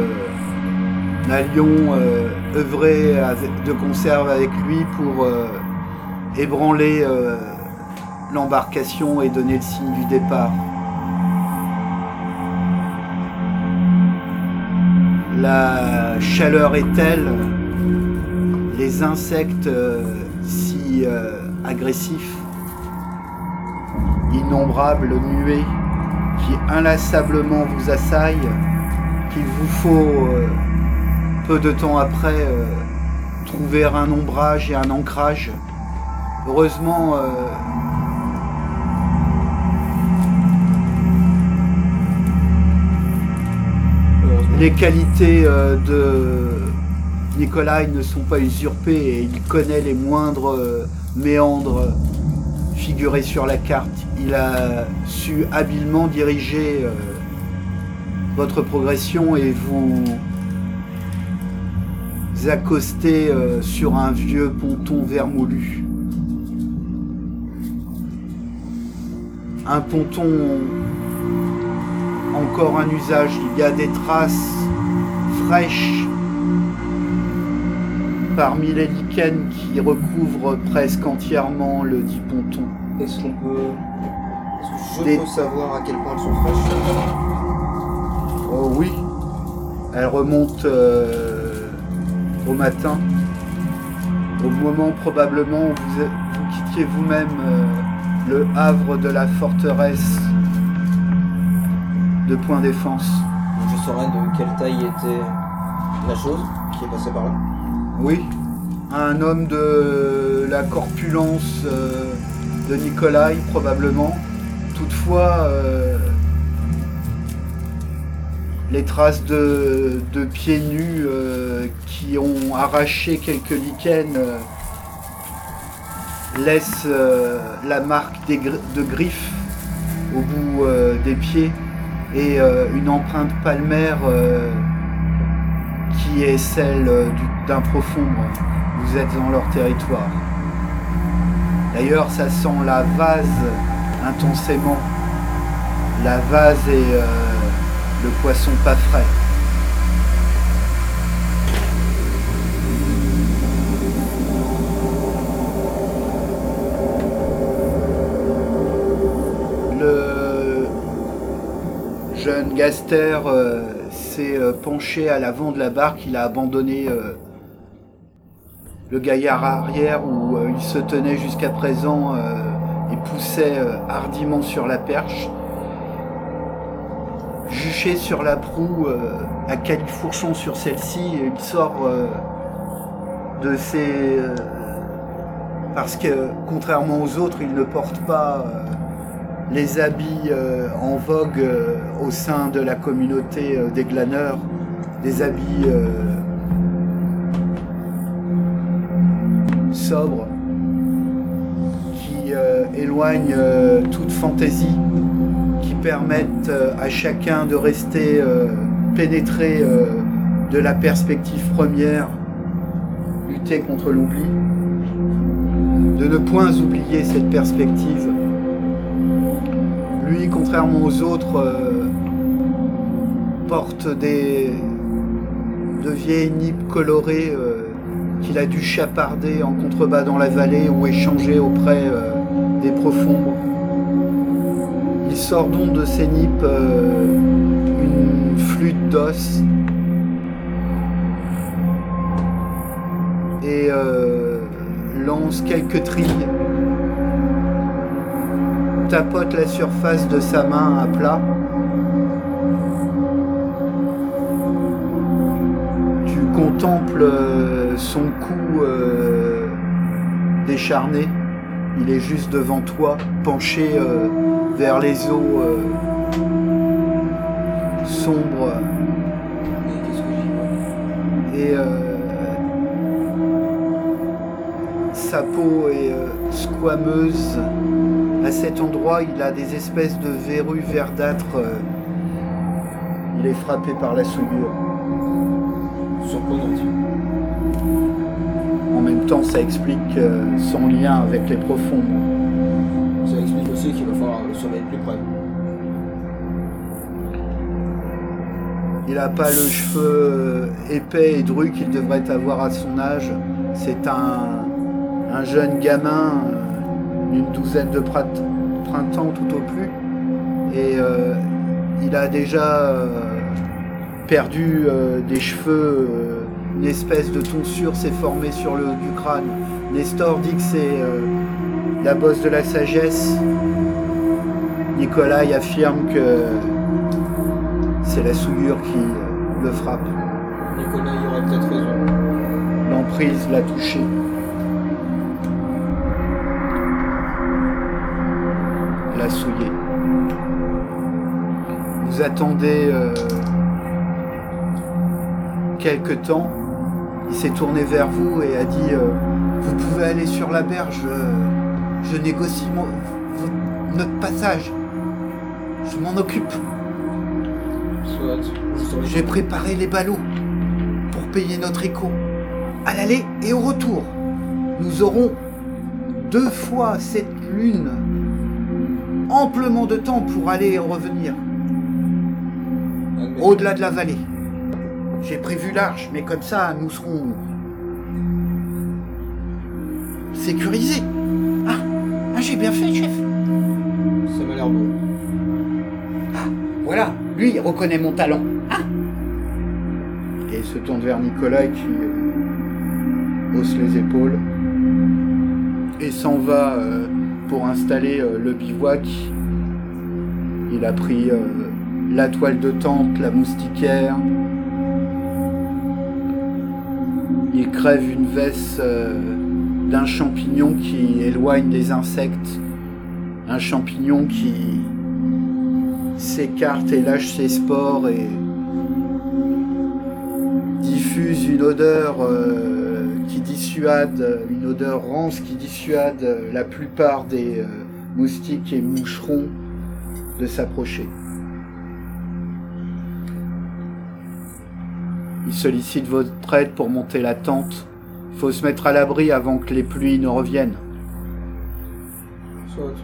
Nalion, œuvrer de concert avec lui pour ébranler l'embarcation et donner le signe du départ. La chaleur est telle, les insectes si agressifs, innombrables nuées qui inlassablement vous assaillent, qu'il vous faut peu de temps après trouver un ombrage et un ancrage. Heureusement, les qualités de Nikolai ne sont pas usurpées et il connaît les moindres méandres figurés sur la carte. Il a su habilement diriger votre progression et vous accoster sur un vieux ponton vermoulu. Un ponton encore un usage, il y a des traces fraîches parmi les lichens qui recouvrent presque entièrement le dit ponton. Est-ce que je peux savoir à quel point elles sont fraîches? Oh oui, elles remontent au matin, au moment probablement où vous quittiez vous-même le havre de la forteresse de Point Défense. Je saurais de quelle taille était la chose qui est passée par là. Oui, un homme de la corpulence de Nikolai probablement. Toutefois, les traces de pieds nus qui ont arraché quelques lichens laissent la marque de griffes au bout des pieds et une empreinte palmaire qui est celle d'un profond. Vous êtes dans leur territoire. D'ailleurs, ça sent la vase intensément. La vase et le poisson pas frais. Le jeune Gaster s'est penché à l'avant de la barque. Il a abandonné le gaillard arrière où il se tenait jusqu'à présent et poussait hardiment sur la perche. juché sur la proue, à califourchon sur celle-ci, et il sort de ses... parce que, contrairement aux autres, il ne porte pas les habits en vogue au sein de la communauté des glaneurs, des habits sobres, qui éloignent toute fantaisie, qui permettent à chacun de rester pénétré de la perspective première, lutter contre l'oubli, de ne point oublier cette perspective. Lui, contrairement aux autres, porte de vieilles nippes colorées qu'il a dû chaparder en contrebas dans la vallée ou échanger auprès des profonds. Il sort donc de ces nippes une flûte d'os et lance quelques trilles, tapote la surface de sa main à plat. Tu contemples son cou décharné. Il est juste devant toi, penché vers les eaux sombres. Et qu'est-ce que j'y vois? Et sa peau est squameuse. À cet endroit, il a des espèces de verrues verdâtres. Il est frappé par la souillure. Surprenant. En même temps, ça explique son lien avec les profonds. Ça explique aussi qu'il va falloir le surveiller de plus près. Il n'a pas le cheveu épais et dru qu'il devrait avoir à son âge. C'est un jeune gamin d'une douzaine de printemps tout au plus. Et il a déjà perdu des cheveux. Une espèce de tonsure s'est formée sur le haut du crâne. Nestor dit que c'est la bosse de la sagesse. Nicolas affirme que c'est la souillure qui le frappe. Nicolas y aurait peut-être raison. L'emprise l'a touché. L'a souillé. Vous attendez quelque temps. Il s'est tourné vers vous et a dit vous pouvez aller sur la berge, je négocie notre passage. Je m'en occupe. Soit. J'ai préparé les ballots pour payer notre écho. À l'aller et au retour. Nous aurons 2 fois cette lune. Amplement de temps pour aller et revenir. Au-delà de la vallée. J'ai prévu large, mais comme ça, nous serons sécurisés. Ah, j'ai bien fait, chef. Ça m'a l'air bon. Ah, voilà, lui, il reconnaît mon talent. Et il se tourne vers Nicolas qui hausse les épaules et s'en va pour installer le bivouac. Il a pris la toile de tente, la moustiquaire. Il crève une veste d'un champignon qui éloigne les insectes. Un champignon qui s'écarte et lâche ses spores et diffuse une odeur qui dissuade, une odeur rance qui dissuade la plupart des moustiques et moucherons de s'approcher. Il sollicite votre aide pour monter la tente. Il faut se mettre à l'abri avant que les pluies ne reviennent. Soit.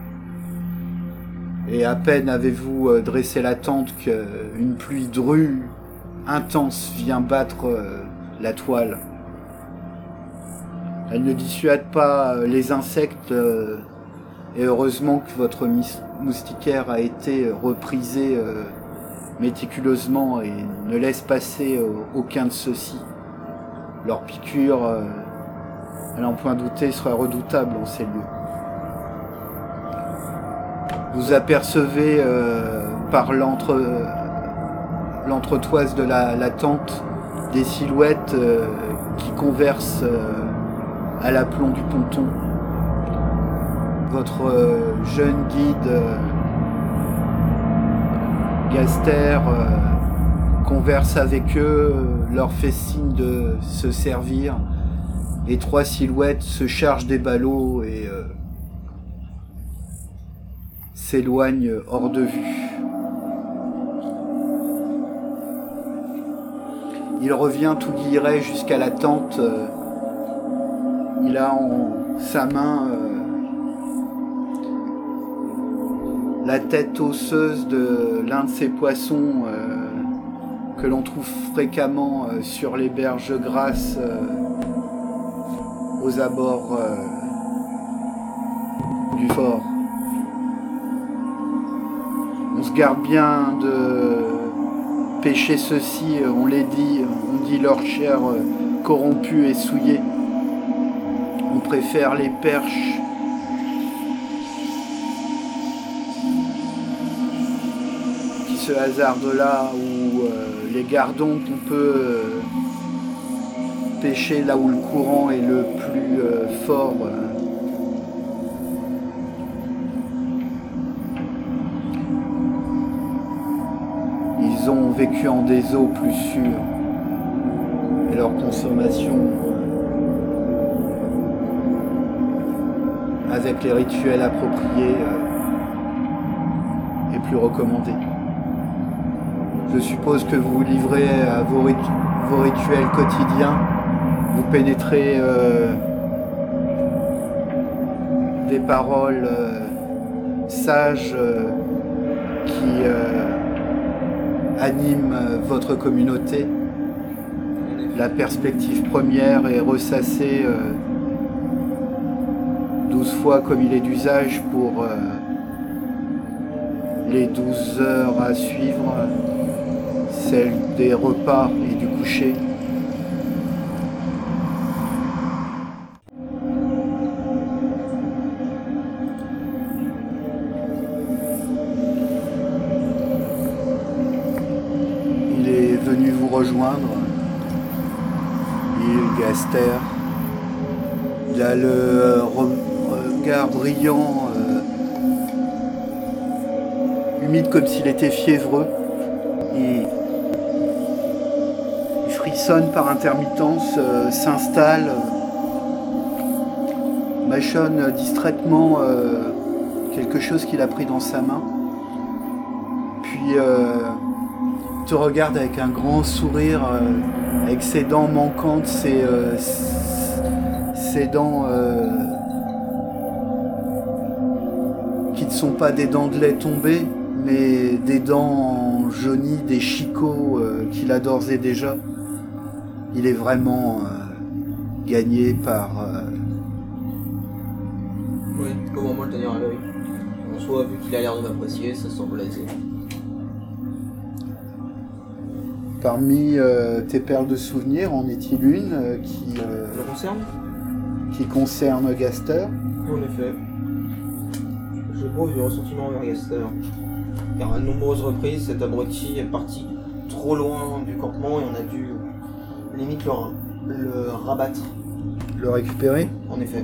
Et à peine avez-vous dressé la tente qu'une pluie drue intense vient battre la toile. Elle ne dissuade pas les insectes et heureusement que votre moustiquaire a été reprisé méticuleusement et ne laisse passer aucun de ceux-ci. Leur piqûre, à n'en point douter, sera redoutable en ces lieux. Vous apercevez par l'entretoise de la tente des silhouettes qui conversent à l'aplomb du ponton. Votre jeune guide Gaster converse avec eux, leur fait signe de se servir. Les 3 silhouettes se chargent des ballots et s'éloignent hors de vue. Il revient tout guilleret jusqu'à la tente. Il a en sa main la tête osseuse de l'un de ces poissons que l'on trouve fréquemment sur les berges grasses aux abords du fort. On se garde bien de pêcher ceux-ci, on dit leur chair corrompue et souillée. On préfère les perches qui se hasardent là, ou les gardons qu'on peut pêcher là où le courant est le plus fort. Ils ont vécu en des eaux plus sûres et leur consommation avec les rituels appropriés est plus recommandée. Je suppose que vous vous livrez à vos rituels quotidiens, vous pénétrez des paroles sages qui animent votre communauté. La perspective première est ressassée 12 fois comme il est d'usage pour les 12 heures à suivre, celle des repas et du coucher. Il est venu vous rejoindre, Gaster. Il a le regard brillant, humide comme s'il était fiévreux. Il frissonne par intermittence, s'installe, mâchonne distraitement quelque chose qu'il a pris dans sa main. Puis te regarde avec un grand sourire, avec ses dents manquantes, ses dents qui ne sont pas des dents de lait tombées, mais des dents jaunies, des chicots qu'il a d'ores et déjà. Il est vraiment gagné par... Oui, comment moi le tenir à l'œil. En soi, vu qu'il a l'air de m'apprécier, ça semble aisé. Parmi tes perles de souvenirs, en est-il une Le concerne ? qui concerne Gaster? En effet. J'éprouve du ressentiment envers Gaster. Car à de nombreuses reprises, cet abruti est parti trop loin du campement et on a dû limite le rabattre. Le récupérer? En effet.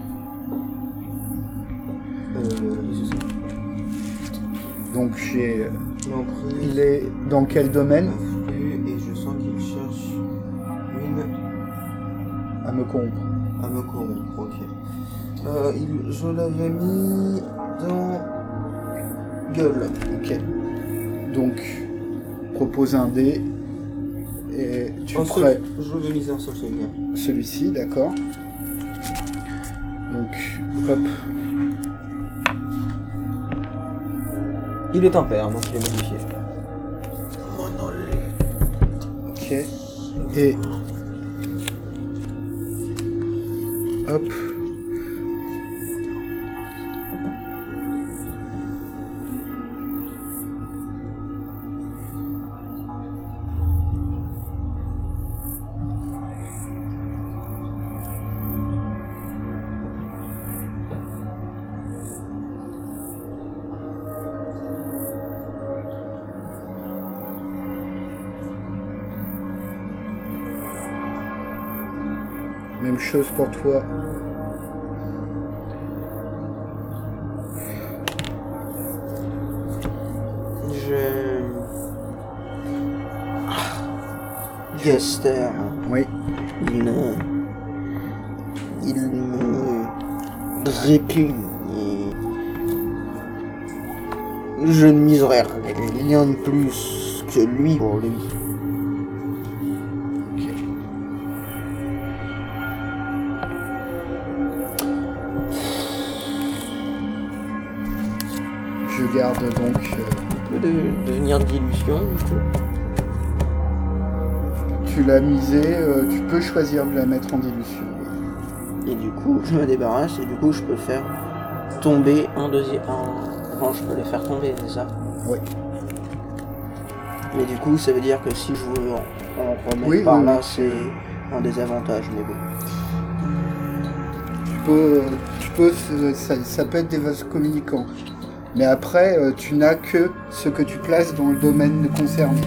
C'est ça. Donc Donc, il est dans quel domaine? et je sens qu'il cherche une À me corrompre. à me corrompre, ok. Je l'avais mis dans gueule. Ok. Donc, propose un dé. Et tu Un prêt seul. Je vais miser un seul souvenir. celui-ci, d'accord. Donc, hop. Il est impair, donc il est modifié. Ok. Et... hop. Même chose pour toi. Gaster, Oui. il me répugne. Et je ne miserai rien de plus que lui pour lui. Je garde donc... Il peut devenir d'illusion. Tu l'as misé, tu peux choisir de la mettre en dilution. Et du coup, je me débarrasse et du coup, je peux faire tomber un deuxième. Enfin, je peux les faire tomber, c'est ça? Oui. Mais du coup, ça veut dire que si je veux en remettre Oui, par oui, là, oui. c'est un désavantage, mais bon. Tu peux, ça peut être des vases communicants. Mais après, tu n'as que ce que tu places dans le domaine concerné.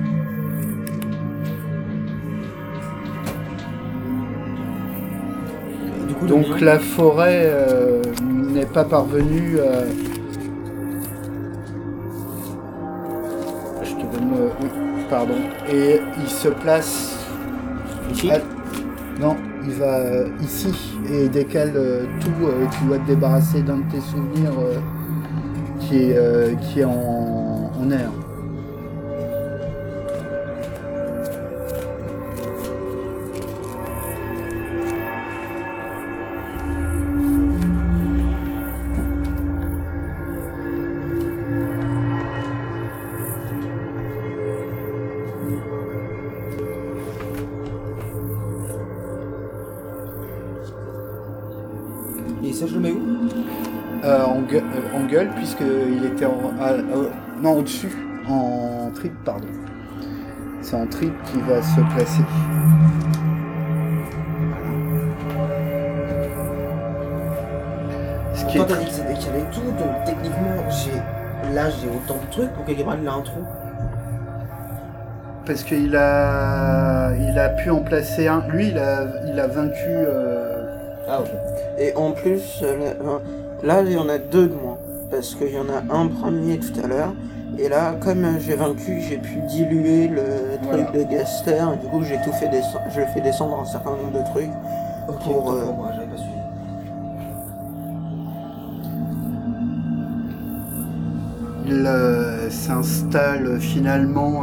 Du coup, Donc le mien, la forêt n'est pas parvenue à... Je te donne... oui, pardon. Et il se place... ici, Non, il va ici et décale tout. Tu dois te débarrasser d'un de tes souvenirs qui est en air. et ça, je le mets où? En gueule, puisqu'il était non, au-dessus, en trip, pardon. C'est en trip qu'il va se placer. Ce qui Toi, est t'as dit que c'est décalé tout, donc techniquement, j'ai autant de trucs pour quelque part il a un trou. parce qu'il a pu en placer un. Lui, il a vaincu. Ah, ok. Et en plus, là, il y en a deux de moins. Parce qu'il y en a un premier tout à l'heure. Et là, comme j'ai vaincu, j'ai pu diluer le truc Voilà. de Gaster. Et du coup, j'ai tout fait descendre. Je fais descendre un certain nombre de trucs. Ok, Pour, autant pour moi, j'avais pas suivi. Il s'installe finalement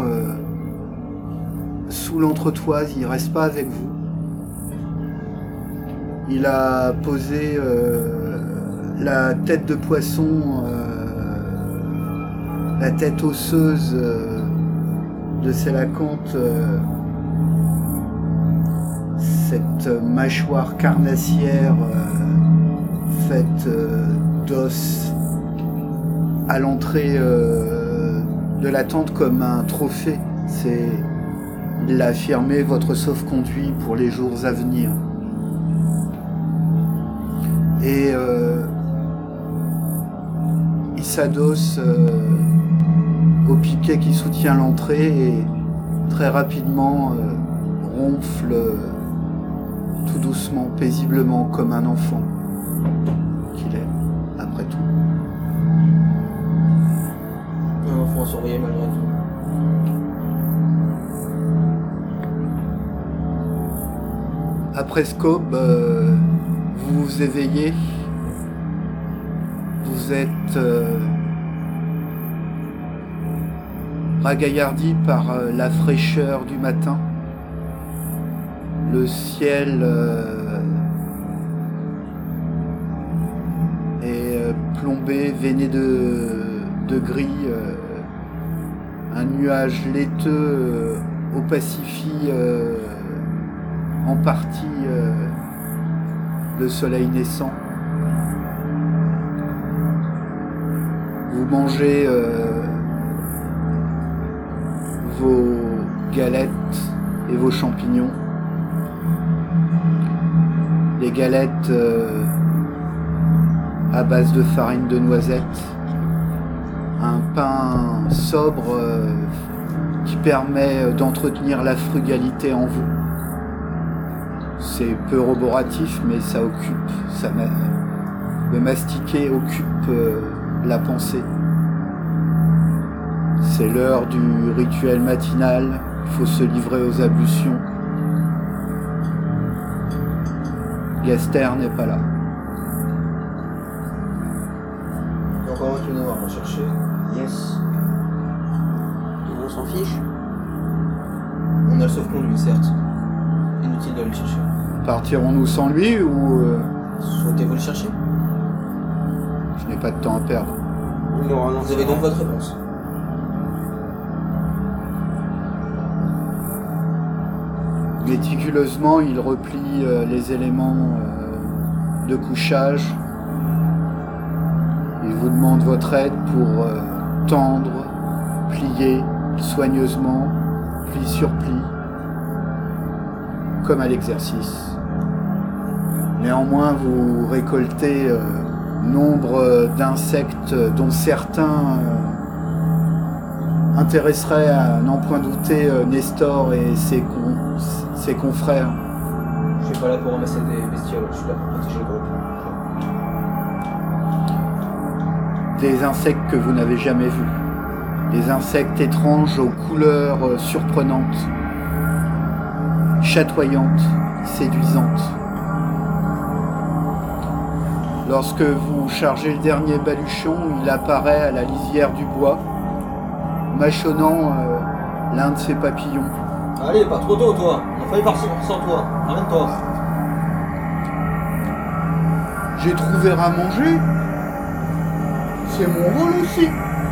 sous l'entretoise, il reste pas avec vous. Il a posé la tête de poisson, la tête osseuse de Sélacanthe, cette mâchoire carnassière faite d'os à l'entrée de la tente comme un trophée. Il l'a affirmé, votre sauf-conduit pour les jours à venir. Et il s'adosse au piquet qui soutient l'entrée et très rapidement ronfle tout doucement, paisiblement, comme un enfant qu'il est, après tout. Un enfant souriait malgré tout. Après Scope, vous vous éveillez. Vous êtes ragaillardi par la fraîcheur du matin. Le ciel est plombé, veiné de gris. Un nuage laiteux opacifie en partie le soleil naissant. Vous mangez vos galettes et vos champignons. Les galettes à base de farine de noisette. Un pain sobre qui permet d'entretenir la frugalité en vous. C'est peu roboratif, mais ça occupe, le mastiquer occupe la pensée. C'est l'heure du rituel matinal, il faut se livrer aux ablutions. Gaster n'est pas là. Il y a encore un tunnel à rechercher. Yes. Et on s'en fiche. On a le sauf-conduit, certes. Inutile de le chercher. Partirons-nous sans lui ou Souhaitez-vous le chercher? je n'ai pas de temps à perdre? Vous avez donc votre réponse. Méticuleusement, il replie les éléments de couchage. Il vous demande votre aide pour tendre, plier soigneusement, pli sur pli, comme à l'exercice. Néanmoins, vous récoltez nombre d'insectes dont certains intéresseraient à n'en point douter Nestor et ses confrères. Je suis pas là pour ramasser des bestioles, je suis là pour protéger le groupe. Des insectes que vous n'avez jamais vus. Des insectes étranges aux couleurs surprenantes, chatoyantes, séduisantes. Lorsque vous chargez le dernier baluchon, il apparaît à la lisière du bois, mâchonnant l'un de ses papillons. Allez, pas trop tôt, toi. On a failli partir sans toi. Arrête-toi. J'ai trouvé à manger. C'est mon rôle aussi.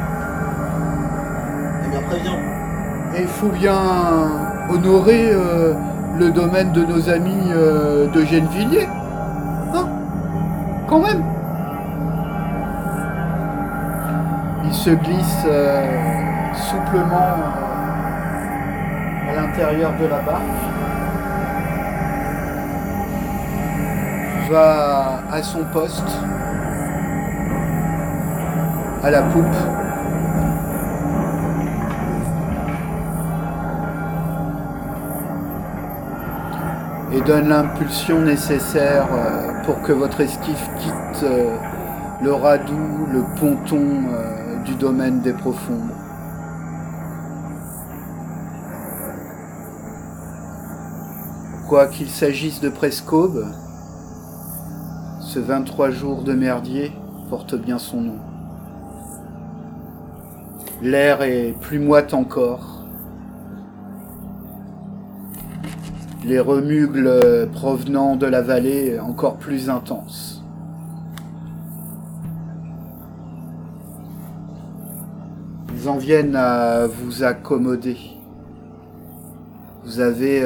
Eh bien, préviens. Et il faut bien honorer le domaine de nos amis de Gennevilliers. Hein? Quand même. Il se glisse souplement à l'intérieur de la barque. Va à son poste, à la poupe. Et donne l'impulsion nécessaire pour que votre esquif quitte le radoux, le ponton du domaine des profondes. Quoi qu'il s'agisse de Presqu'Aube, ce 23 jours de merdier porte bien son nom. L'air est plus moite encore. Les remugles provenant de la vallée encore plus intenses. Ils en viennent à vous accommoder. Vous avez,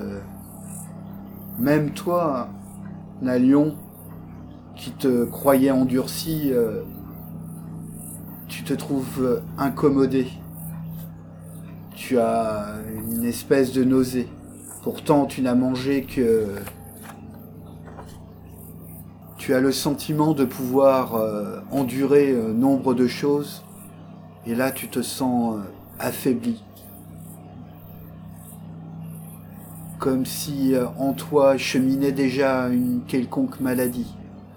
même toi, Nalion, qui te croyais endurci, tu te trouves incommodé. Tu as une espèce de nausée. Pourtant, tu n'as mangé que... Tu as le sentiment de pouvoir endurer nombre de choses. Et là, tu te sens affaibli. Comme si en toi cheminait déjà une quelconque maladie.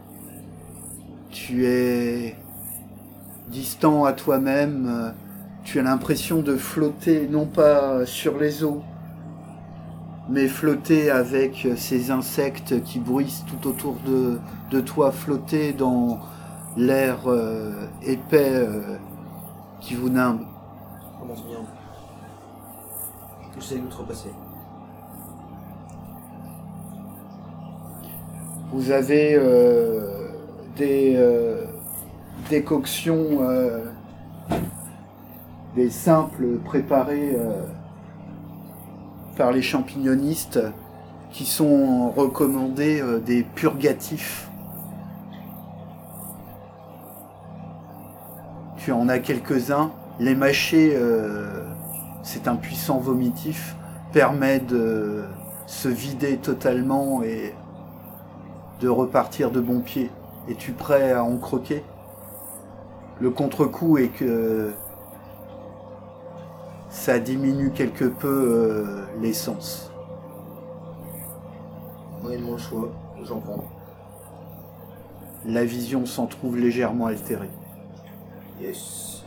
Tu es distant à toi-même. Tu as l'impression de flotter, non pas sur les eaux, mais flotter avec ces insectes qui bruissent tout autour de toi, flotter dans l'air épais qui vous nimbe. Commence bien. J'essaie de te repasser. Vous avez des décoctions, des simples préparés par les champignonistes qui sont recommandés des purgatifs. Tu en as quelques-uns. Les mâcher, c'est un puissant vomitif, permet de se vider totalement et de repartir de bon pied. Es-tu prêt à en croquer? Le contre-coup est que ça diminue quelque peu l'essence. moyennement le choix, j'en prends. La vision s'en trouve légèrement altérée. Yes.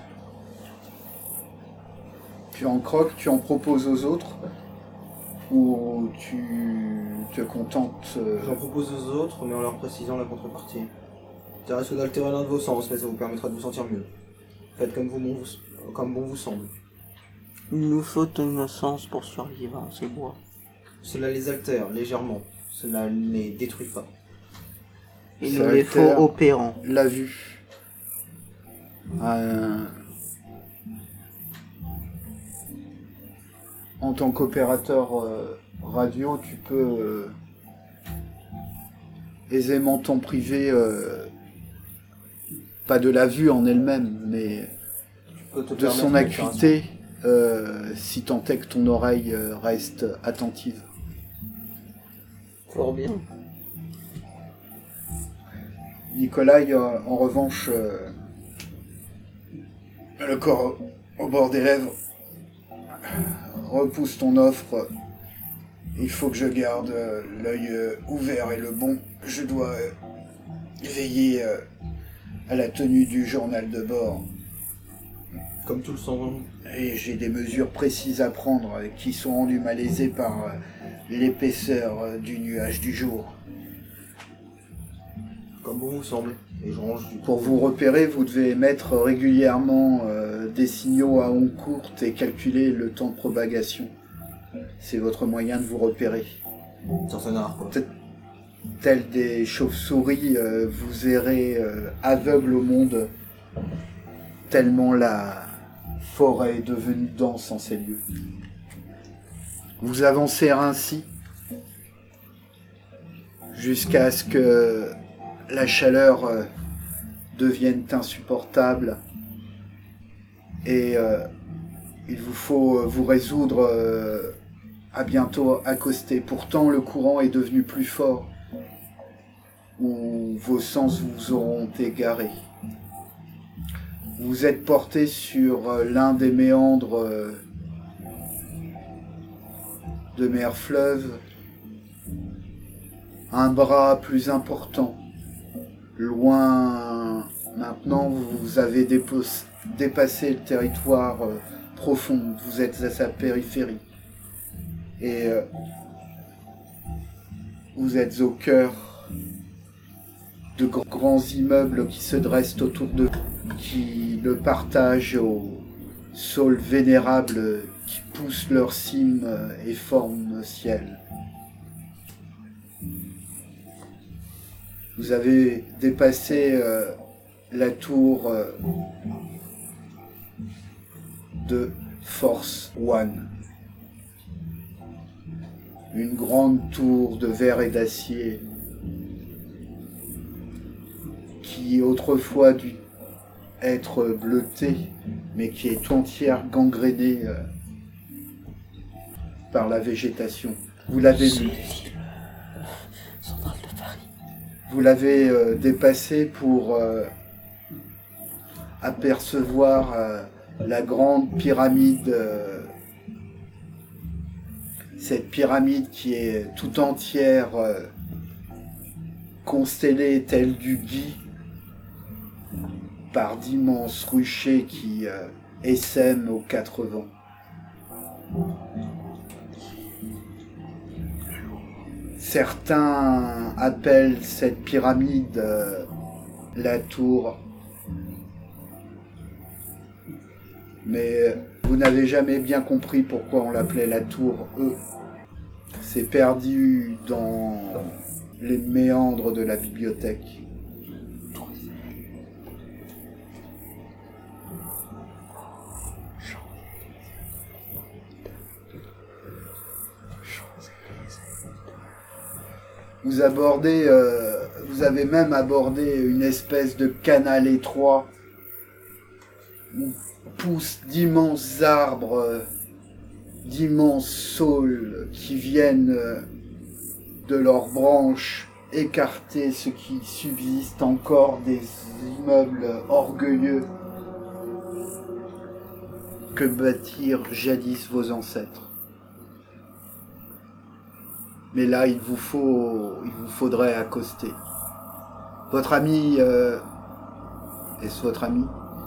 Tu en croques, tu en proposes aux autres, ou tu te contentes... J'en propose aux autres, mais en leur précisant la contrepartie. Ça risque d'altérer l'un de vos sens, mais ça vous permettra de vous sentir mieux. Faites comme bon vous semble. Il nous faut ton innocence pour survivre en ces bois. Cela les altère légèrement. Cela ne les détruit pas. Il Ça nous les faut altère opérants. la vue. En tant qu'opérateur radio, tu peux aisément t'en priver, pas de la vue en elle-même, mais Peut te de permettre son une opération. acuité, si tant est que ton oreille reste attentive. Fort bien. Nikolai, en revanche, le corps au bord des lèvres, repousse ton offre. Il faut que je garde l'œil ouvert et le bon. Je dois veiller à la tenue du journal de bord. Comme tout le sang. Et j'ai des mesures précises à prendre qui sont rendues malaisées par l'épaisseur du nuage du jour. Comme bon vous semble. Et je range du Pour vous repérer, vous devez émettre régulièrement des signaux à ondes courtes et calculer le temps de propagation. C'est votre moyen de vous repérer. Certain quoi. Tels des chauves-souris, vous errez aveugles au monde, tellement la forêt est devenue dense en ces lieux. Vous avancez ainsi jusqu'à ce que la chaleur devienne insupportable et il vous faut vous résoudre à bientôt accoster. Pourtant, le courant est devenu plus fort ou vos sens vous auront égaré. Vous êtes porté sur l'un des méandres de mer fleuve, un bras plus important. Loin maintenant, vous avez dépassé le territoire profond, vous êtes à sa périphérie. Et vous êtes au cœur de grands immeubles qui se dressent autour de vous, qui le partagent aux saules vénérables qui poussent leurs cimes et forment le ciel. Vous avez dépassé la tour de Force One. Une grande tour de verre et d'acier qui autrefois dut être bleutée, mais qui est entière gangrénée par la végétation. Vous l'avez vu. Centrale de Paris. Vous l'avez dépassé pour apercevoir la grande pyramide, cette pyramide qui est tout entière constellée telle du gui par d'immenses ruchers qui essaiment aux quatre vents. Certains appellent cette pyramide la tour, mais vous n'avez jamais bien compris pourquoi on l'appelait la tour E. C'est perdu dans les méandres de la bibliothèque. Vous avez même abordé une espèce de canal étroit où poussent d'immenses arbres, d'immenses saules qui viennent de leurs branches écarter ce qui subsiste encore des immeubles orgueilleux que bâtirent jadis vos ancêtres. Mais là, il vous faudrait accoster. Votre ami... Est-ce votre ami?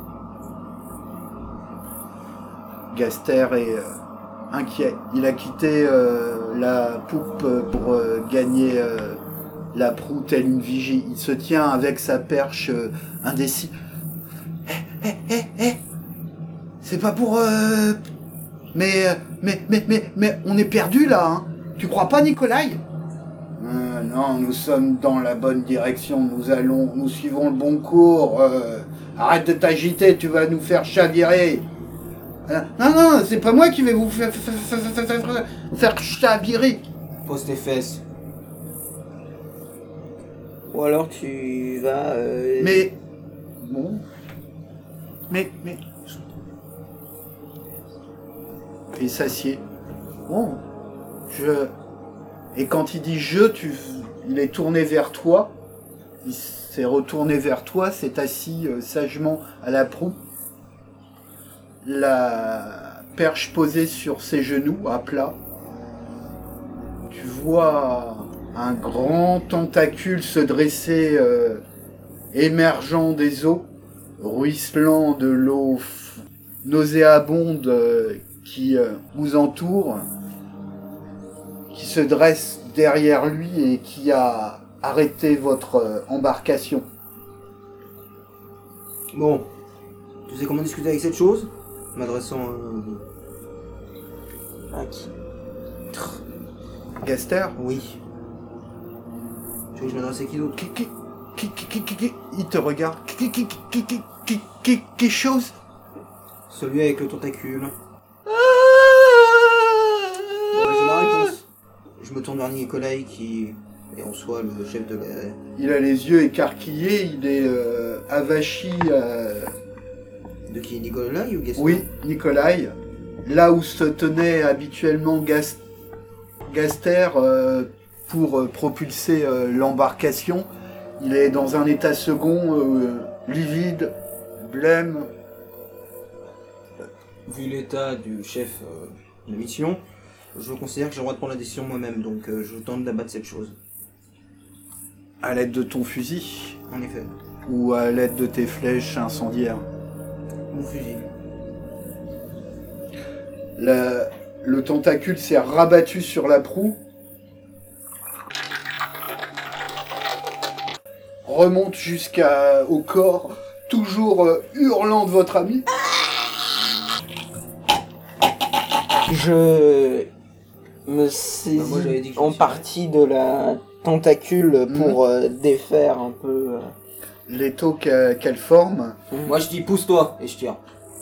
Gaster est inquiet. Il a quitté la poupe pour gagner la proue telle une vigie. Il se tient avec sa perche indécis. C'est pas pour... Mais on est perdu là, hein. Tu crois pas, Nikolai? Non, nous sommes dans la bonne direction. Nous suivons le bon cours. Arrête de t'agiter, tu vas nous faire chavirer. Non, c'est pas moi qui vais vous faire chavirer. Pose tes fesses. Ou alors tu vas... Mais... Bon... Mais... Il s'assied. Bon... Et quand il dit je, il est tourné vers toi. Il s'est retourné vers toi, s'est assis sagement à la proue. La perche posée sur ses genoux, à plat. Tu vois un grand tentacule se dresser, émergeant des eaux, ruisselant de l'eau nauséabonde qui vous entoure, qui se dresse derrière lui et qui a arrêté votre embarcation. Bon, tu sais comment discuter avec cette chose? M'adressant à qui? Gaster? Oui. Tu veux que je m'adresse à qui d'autre? Il te regarde. Quelque chose? Celui avec le tentacule. J'ai ma réponse. Je me tourne vers Nikolai qui est en soi le chef de la... Il a les yeux écarquillés, il est avachi. De qui? Nikolai ou Gaster? Oui, Nikolai. Là où se tenait habituellement Gaster pour propulser l'embarcation, il est dans un état second, livide, blême. Vu l'état du chef de mission, je considère que j'ai le droit de prendre la décision moi-même, donc je tente d'abattre cette chose. À l'aide de ton fusil En effet. ou à l'aide de tes flèches incendiaires. Mon fusil. Le tentacule s'est rabattu sur la proue, remonte jusqu'au corps, toujours hurlant de votre ami. Je me saisis moi, j'avais dit que je en me partie de la tentacule pour défaire un peu... L'étau qu'elle forme. Moi je dis pousse-toi et je tire.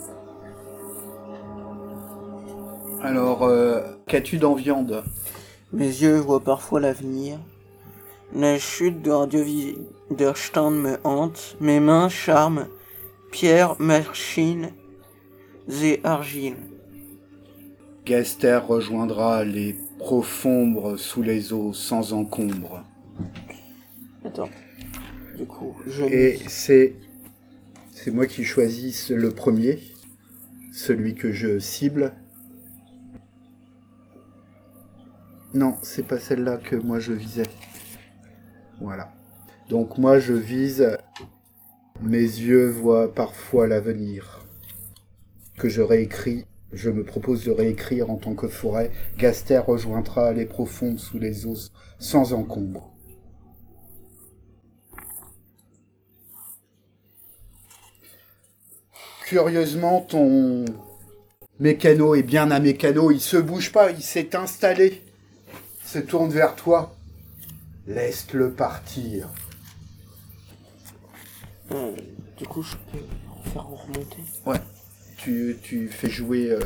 Alors, qu'as-tu dans viande? Mes yeux voient parfois l'avenir. La chute de Radio Widerstand me hante. Mes mains charment pierre, machine et argile. Gaster rejoindra les profondes sous les eaux sans encombre. Attends. Du coup, je... Et c'est moi qui choisis le premier, celui que je cible. Non, c'est pas celle-là que moi je visais. Voilà. Donc moi je vise... Mes yeux voient parfois l'avenir. Que je réécris. Je me propose de réécrire en tant que forêt. Gaster rejoindra les profondes sous les eaux sans encombre. Curieusement, ton mécano est bien un mécano. Il se bouge pas, il s'est installé. Il se tourne vers toi. Laisse-le partir. Du coup, je peux faire remonter. Ouais. Tu fais jouer...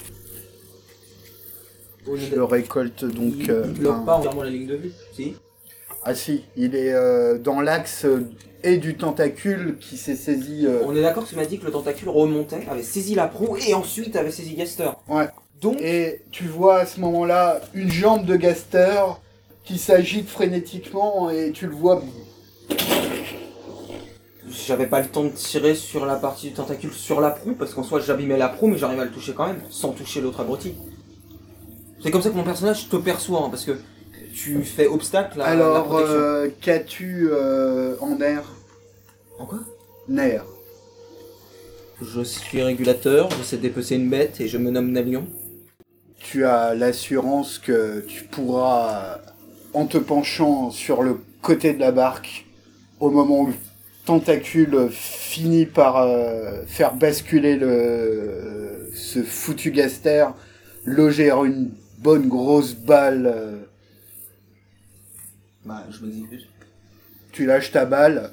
Au lieu je le récolte donc... il bloque pas entièrement la ligne de vue, si? Ah si, il est dans l'axe et du tentacule qui s'est saisi... On est d'accord que tu m'as dit que le tentacule remontait, avait saisi la proue et ensuite avait saisi Gaster. Ouais. Donc, Et tu vois à ce moment-là une jambe de Gaster qui s'agite frénétiquement et tu le vois... j'avais pas le temps de tirer sur la partie du tentacule sur la proue, parce qu'en soi j'abîmais la proue, mais j'arrivais à le toucher quand même, sans toucher l'autre abruti. C'est comme ça que mon personnage te perçoit, hein, parce que tu fais obstacle à la Alors, protection. qu'as-tu en air? En quoi? Nair. Je suis régulateur, j'essaie de dépecer une bête et je me nomme Nalion. Tu as l'assurance que tu pourras, en te penchant sur le côté de la barque, au moment où le tentacule finit par faire basculer ce foutu Gaster, loger une bonne grosse balle. Bah, je m'exécute. Tu lâches ta balle.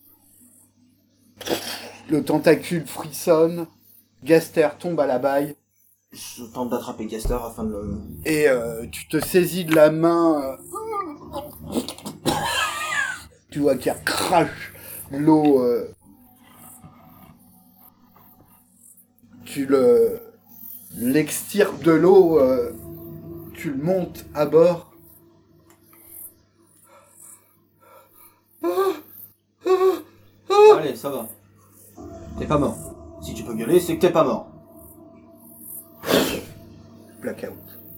Le tentacule frissonne. Gaster tombe à la baille. Je tente d'attraper Gaster afin de le... Et tu te saisis de la main. Tu vois qu'il crache l'eau. Tu l'extires de l'eau. Tu le montes à bord. Allez, ça va. T'es pas mort. Si tu peux gueuler, c'est que t'es pas mort. Blackout.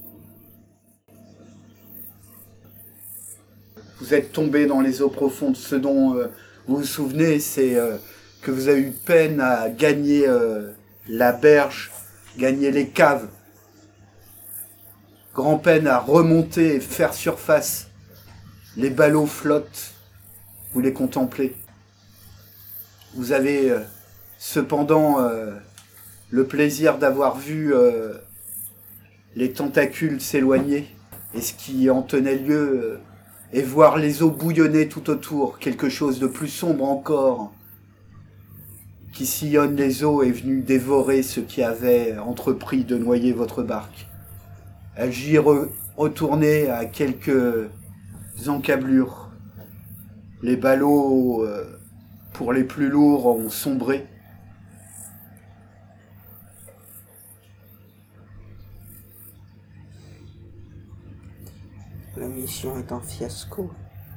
Vous êtes tombé dans les eaux profondes. Ce dont vous vous souvenez, c'est que vous avez eu peine à gagner la berge, gagner les caves. Grand peine à remonter et faire surface. Les ballots flottent. Vous les contemplez. Vous avez cependant le plaisir d'avoir vu les tentacules s'éloigner et ce qui en tenait lieu et voir les eaux bouillonner tout autour, quelque chose de plus sombre encore qui sillonne les eaux est venu dévorer ceux qui avaient entrepris de noyer votre barque. J'y retournez à quelques encablures. Les ballots, pour les plus lourds, ont sombré. La mission est un fiasco.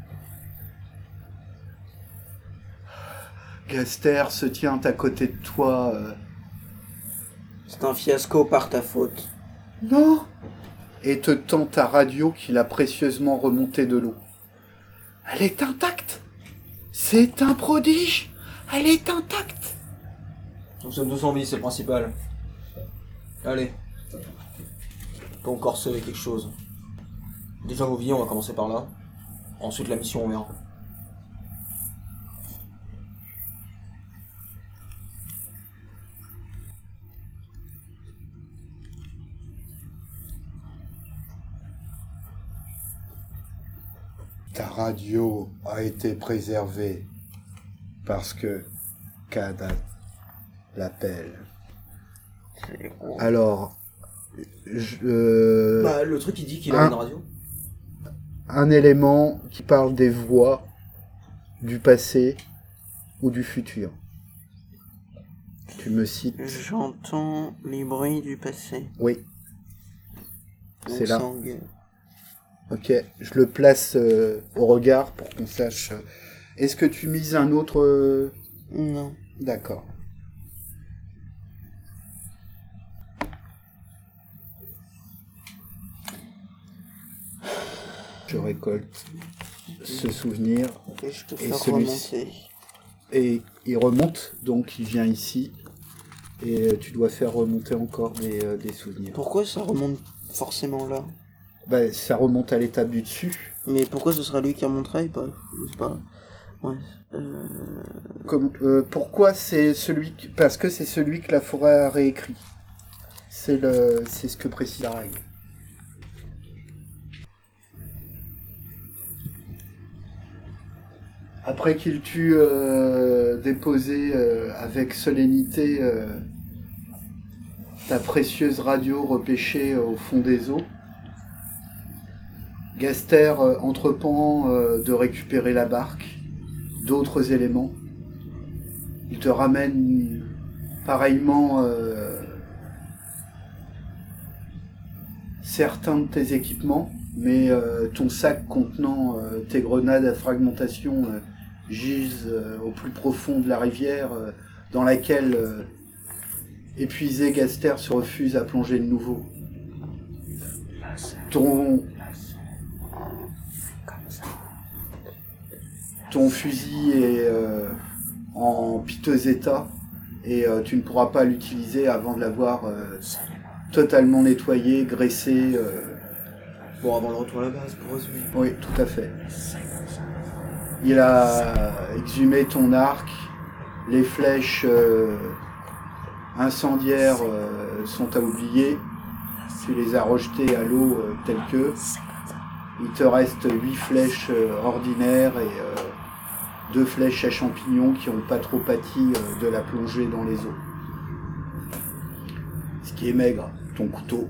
Gaster se tient à côté de toi. C'est un fiasco par ta faute. Non. Et te tend ta radio qu'il a précieusement remontée de l'eau. Elle est intacte. C'est un prodige. Elle est intacte. Nous sommes tous en vie, c'est le principal. Allez. Ton corps sauver quelque chose. Déjà vos vies, on va commencer par là. Ensuite la mission, on verra. Ta radio a été préservée parce que Kada l'appelle. Alors, Bah, le truc il dit qu'il a une radio. un élément qui parle des voix du passé ou du futur. Tu me cites. J'entends les bruits du passé. Oui. C'est là. Sang. Ok, je le place au regard pour qu'on sache. Est-ce que tu mises un autre... Non. D'accord. Je récolte ce souvenir Et je te Et fais celui-ci. remonter. et il remonte, donc il vient ici et tu dois faire remonter encore des souvenirs. Pourquoi ça remonte forcément là? Bah, ça remonte à l'étape du dessus. Mais pourquoi ce sera lui qui remonterait pas? C'est pas... Ouais. Pourquoi c'est celui parce que c'est celui que la forêt a réécrit. C'est ce que précise la règle. Après qu'il t'eut déposé avec solennité ta précieuse radio repêchée au fond des eaux, Gaster entreprend de récupérer la barque, d'autres éléments. Il te ramène pareillement certains de tes équipements, mais ton sac contenant tes grenades à fragmentation gise au plus profond de la rivière dans laquelle, épuisé, Gaster se refuse à plonger de nouveau. Ton fusil est en piteux état et tu ne pourras pas l'utiliser avant de l'avoir totalement nettoyé, graissé. Bon, avant le retour à la base, pour résumer. Oui, tout à fait. Il a exhumé ton arc. Les flèches incendiaires sont à oublier. Tu les as rejetées à l'eau telles que. Il te reste 8 flèches ordinaires et 2 flèches à champignons qui n'ont pas trop pâti de la plongée dans les eaux. Ce qui est maigre, ton couteau.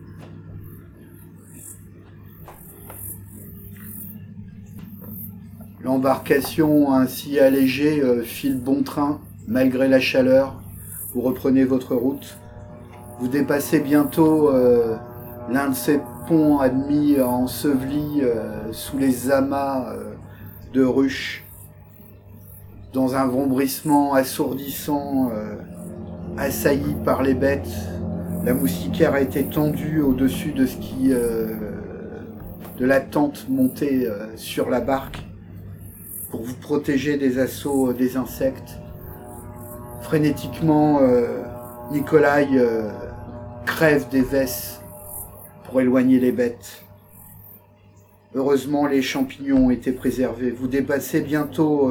L'embarcation ainsi allégée file bon train malgré la chaleur. Vous reprenez votre route. Vous dépassez bientôt l'un de ces ponts admis ensevelis sous les amas de ruches, dans un vombrissement assourdissant, assailli par les bêtes. La moustiquaire a été tendue au-dessus de ce qui de la tente montée sur la barque pour vous protéger des assauts des insectes. Frénétiquement, Nikolai crève des vesses pour éloigner les bêtes. Heureusement, les champignons ont été préservés. Vous dépassez bientôt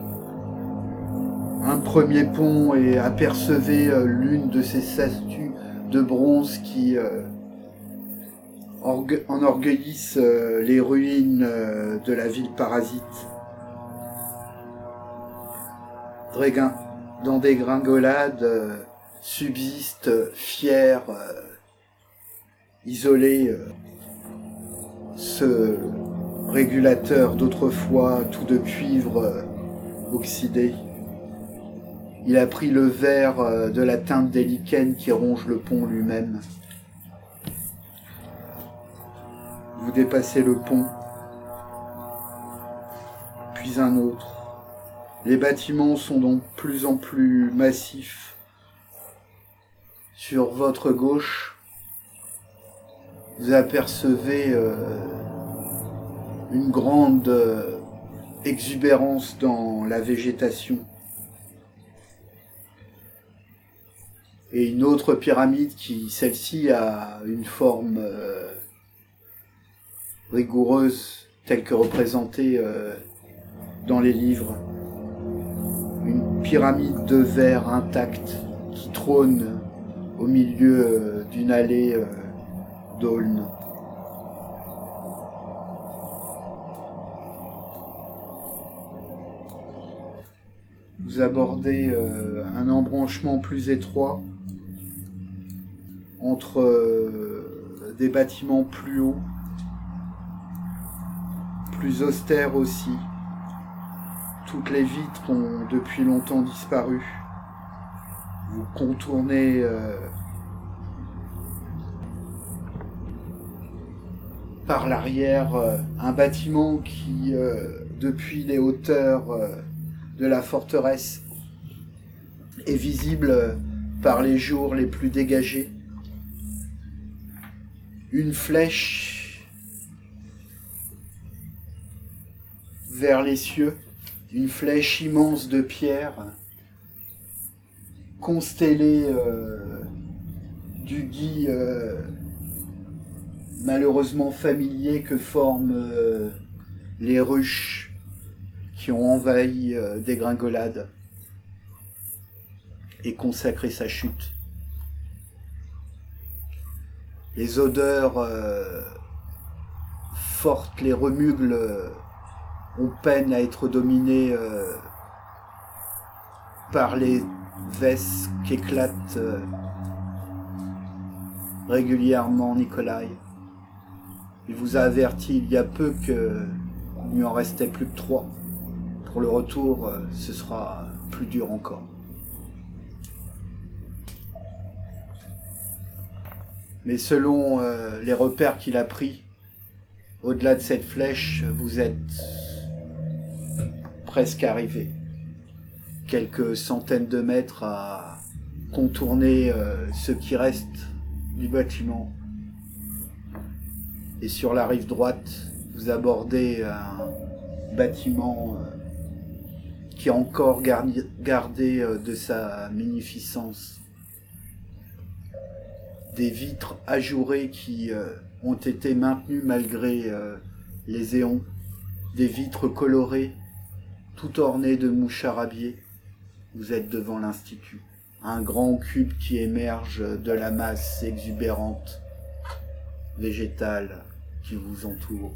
un premier pont et apercevez l'une de ces statues de bronze qui enorgueillissent les ruines de la ville parasite. Dans des gringolades subsistent fiers, isolés, ce régulateur d'autrefois tout de cuivre oxydé. Il a pris le vert de la teinte des lichens qui ronge le pont lui-même. Vous dépassez le pont, puis un autre. Les bâtiments sont donc plus en plus massifs. Sur votre gauche, vous apercevez une grande exubérance dans la végétation. Et une autre pyramide qui, celle-ci, a une forme rigoureuse, telle que représentée dans les livres. Une pyramide de verre intacte qui trône au milieu d'une allée d'aulnes. Vous abordez un embranchement plus étroit entre des bâtiments plus hauts, plus austères aussi. Toutes les vitres ont depuis longtemps disparu. Vous contournez par l'arrière un bâtiment qui, depuis les hauteurs de la forteresse, est visible par les jours les plus dégagés. Une flèche vers les cieux. Une flèche immense de pierre, constellée du gui malheureusement familier que forment les ruches qui ont envahi des gringolades et consacré sa chute. Les odeurs fortes, les remugles ont peine à être dominés par les vesses qu'éclatent régulièrement Nikolai. Il vous a averti il y a peu qu'il n'y en restait plus que 3. Pour le retour, ce sera plus dur encore. Mais selon les repères qu'il a pris, au-delà de cette flèche, vous êtes presque arrivé. Quelques centaines de mètres à contourner ce qui reste du bâtiment. Et sur la rive droite, vous abordez un bâtiment qui a encore gardé de sa magnificence. Des vitres ajourées qui ont été maintenues malgré les éons. Des vitres colorées, tout ornées de mouches charabia. Vous êtes devant l'Institut. Un grand cube qui émerge de la masse exubérante, végétale, qui vous entoure.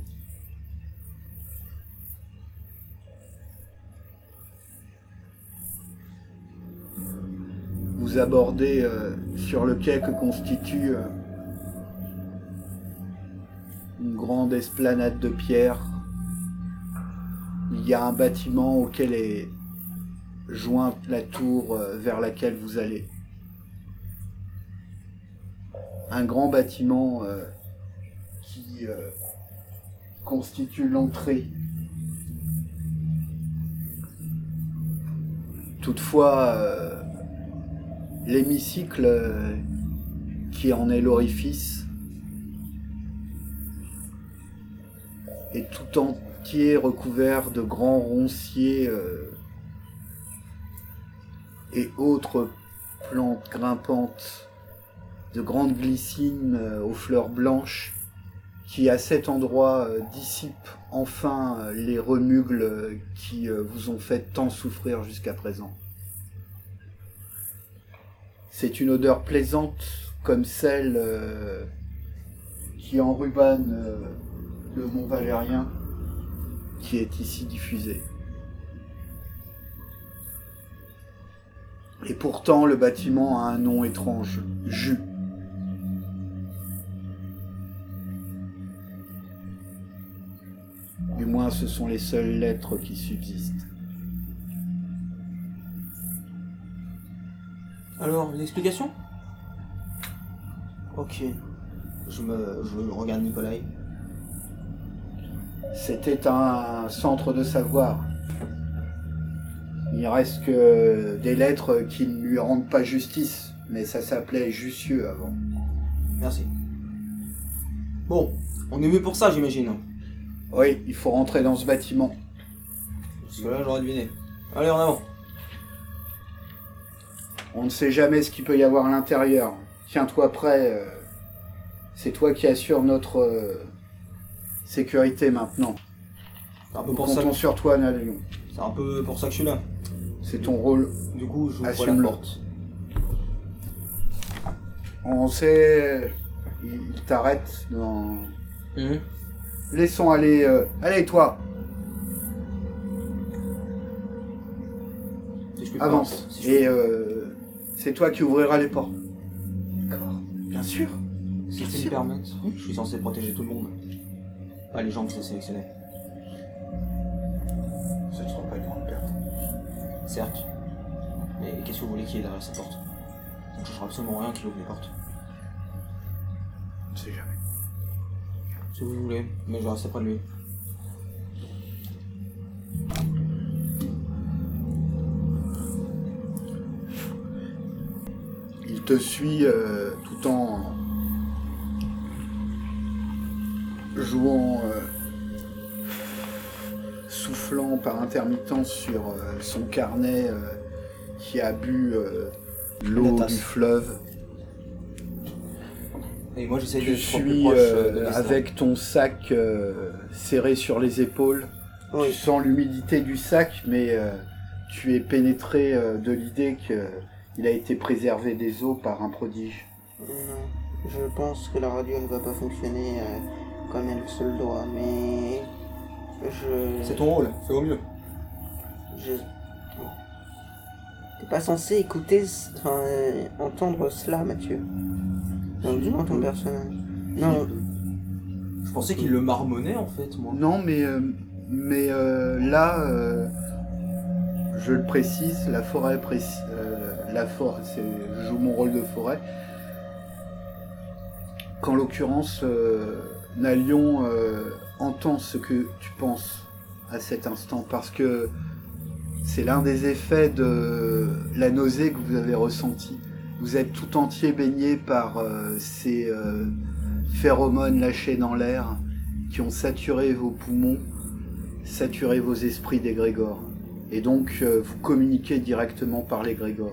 Vous abordez sur le quai que constitue une grande esplanade de pierre. Il y a un bâtiment auquel est jointe la tour vers laquelle vous allez. Un grand bâtiment qui constitue l'entrée. Toutefois, l'hémicycle qui en est l'orifice est tout entier recouvert de grands ronciers et autres plantes grimpantes, de grandes glycines aux fleurs blanches qui à cet endroit dissipent enfin les remugles qui vous ont fait tant souffrir jusqu'à présent. C'est une odeur plaisante comme celle qui enrubane le mont Valérien qui est ici diffusée. Et pourtant, le bâtiment a un nom étrange, Jus. Du moins, ce sont les seules lettres qui subsistent. Alors, une explication? Ok. Je regarde Nikolai. C'était un centre de savoir. Il reste que des lettres qui ne lui rendent pas justice, mais ça s'appelait Jussieu avant. Merci. Bon, on est venu pour ça, j'imagine. Oui, il faut rentrer dans ce bâtiment. Parce que là, j'aurais deviné. Allez, en avant. On ne sait jamais ce qu'il peut y avoir à l'intérieur. Tiens-toi prêt. C'est toi qui assures notre sécurité maintenant. C'est un peu Nous pour ça. comptons sur toi, Nalion. C'est un peu pour ça que je suis là. C'est ton rôle. Du coup, j'ouvre la Assume-le. porte. On sait... Il t'arrête dans... Mhm. Laissons aller... Allez, toi. Si je puis Avance. pas, si je puis- Et c'est toi qui ouvriras les portes. D'accord. Bien sûr. Si tu me permettre, je suis censé protéger tout le monde. Pas les gens que j'ai sélectionnés. Ce ne sera pas une grande perte. Certes. Mais qu'est-ce que vous voulez qu'il y ait derrière cette porte? Ça ne changera absolument rien qu'il ouvre les portes. On ne sait jamais. Si vous voulez, mais je vais rester près de lui. Il te suit tout en jouant, soufflant par intermittence sur son carnet qui a bu l'eau La tasse. du fleuve. Et moi j'essaie Tu d'être plus suis proche de Lester. avec ton sac serré sur les épaules. Oui. Tu sens l'humidité du sac, mais tu es pénétré de l'idée qu'il a été préservé des eaux par un prodige. Non, je pense que la radio ne va pas fonctionner comme elle se le doit, mais C'est ton rôle, fais au mieux. je... T'es pas censé écouter, entendre cela, Mathieu. Donc, du moins ton personnage. Non, Je pensais qu'il le marmonnait en fait, moi. Non, mais là, je le précise, la forêt je joue mon rôle de forêt. Qu'en l'occurrence, Nalion entend ce que tu penses à cet instant, parce que c'est l'un des effets de la nausée que vous avez ressentie. Vous êtes tout entier baigné par ces phéromones lâchés dans l'air qui ont saturé vos poumons, saturé vos esprits d'égrégores. Et donc, vous communiquez directement par l'égrégore.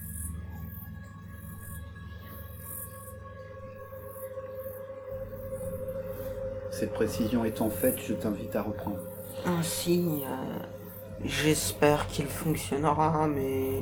Cette précision étant faite, je t'invite à reprendre. Ainsi, j'espère qu'il fonctionnera, mais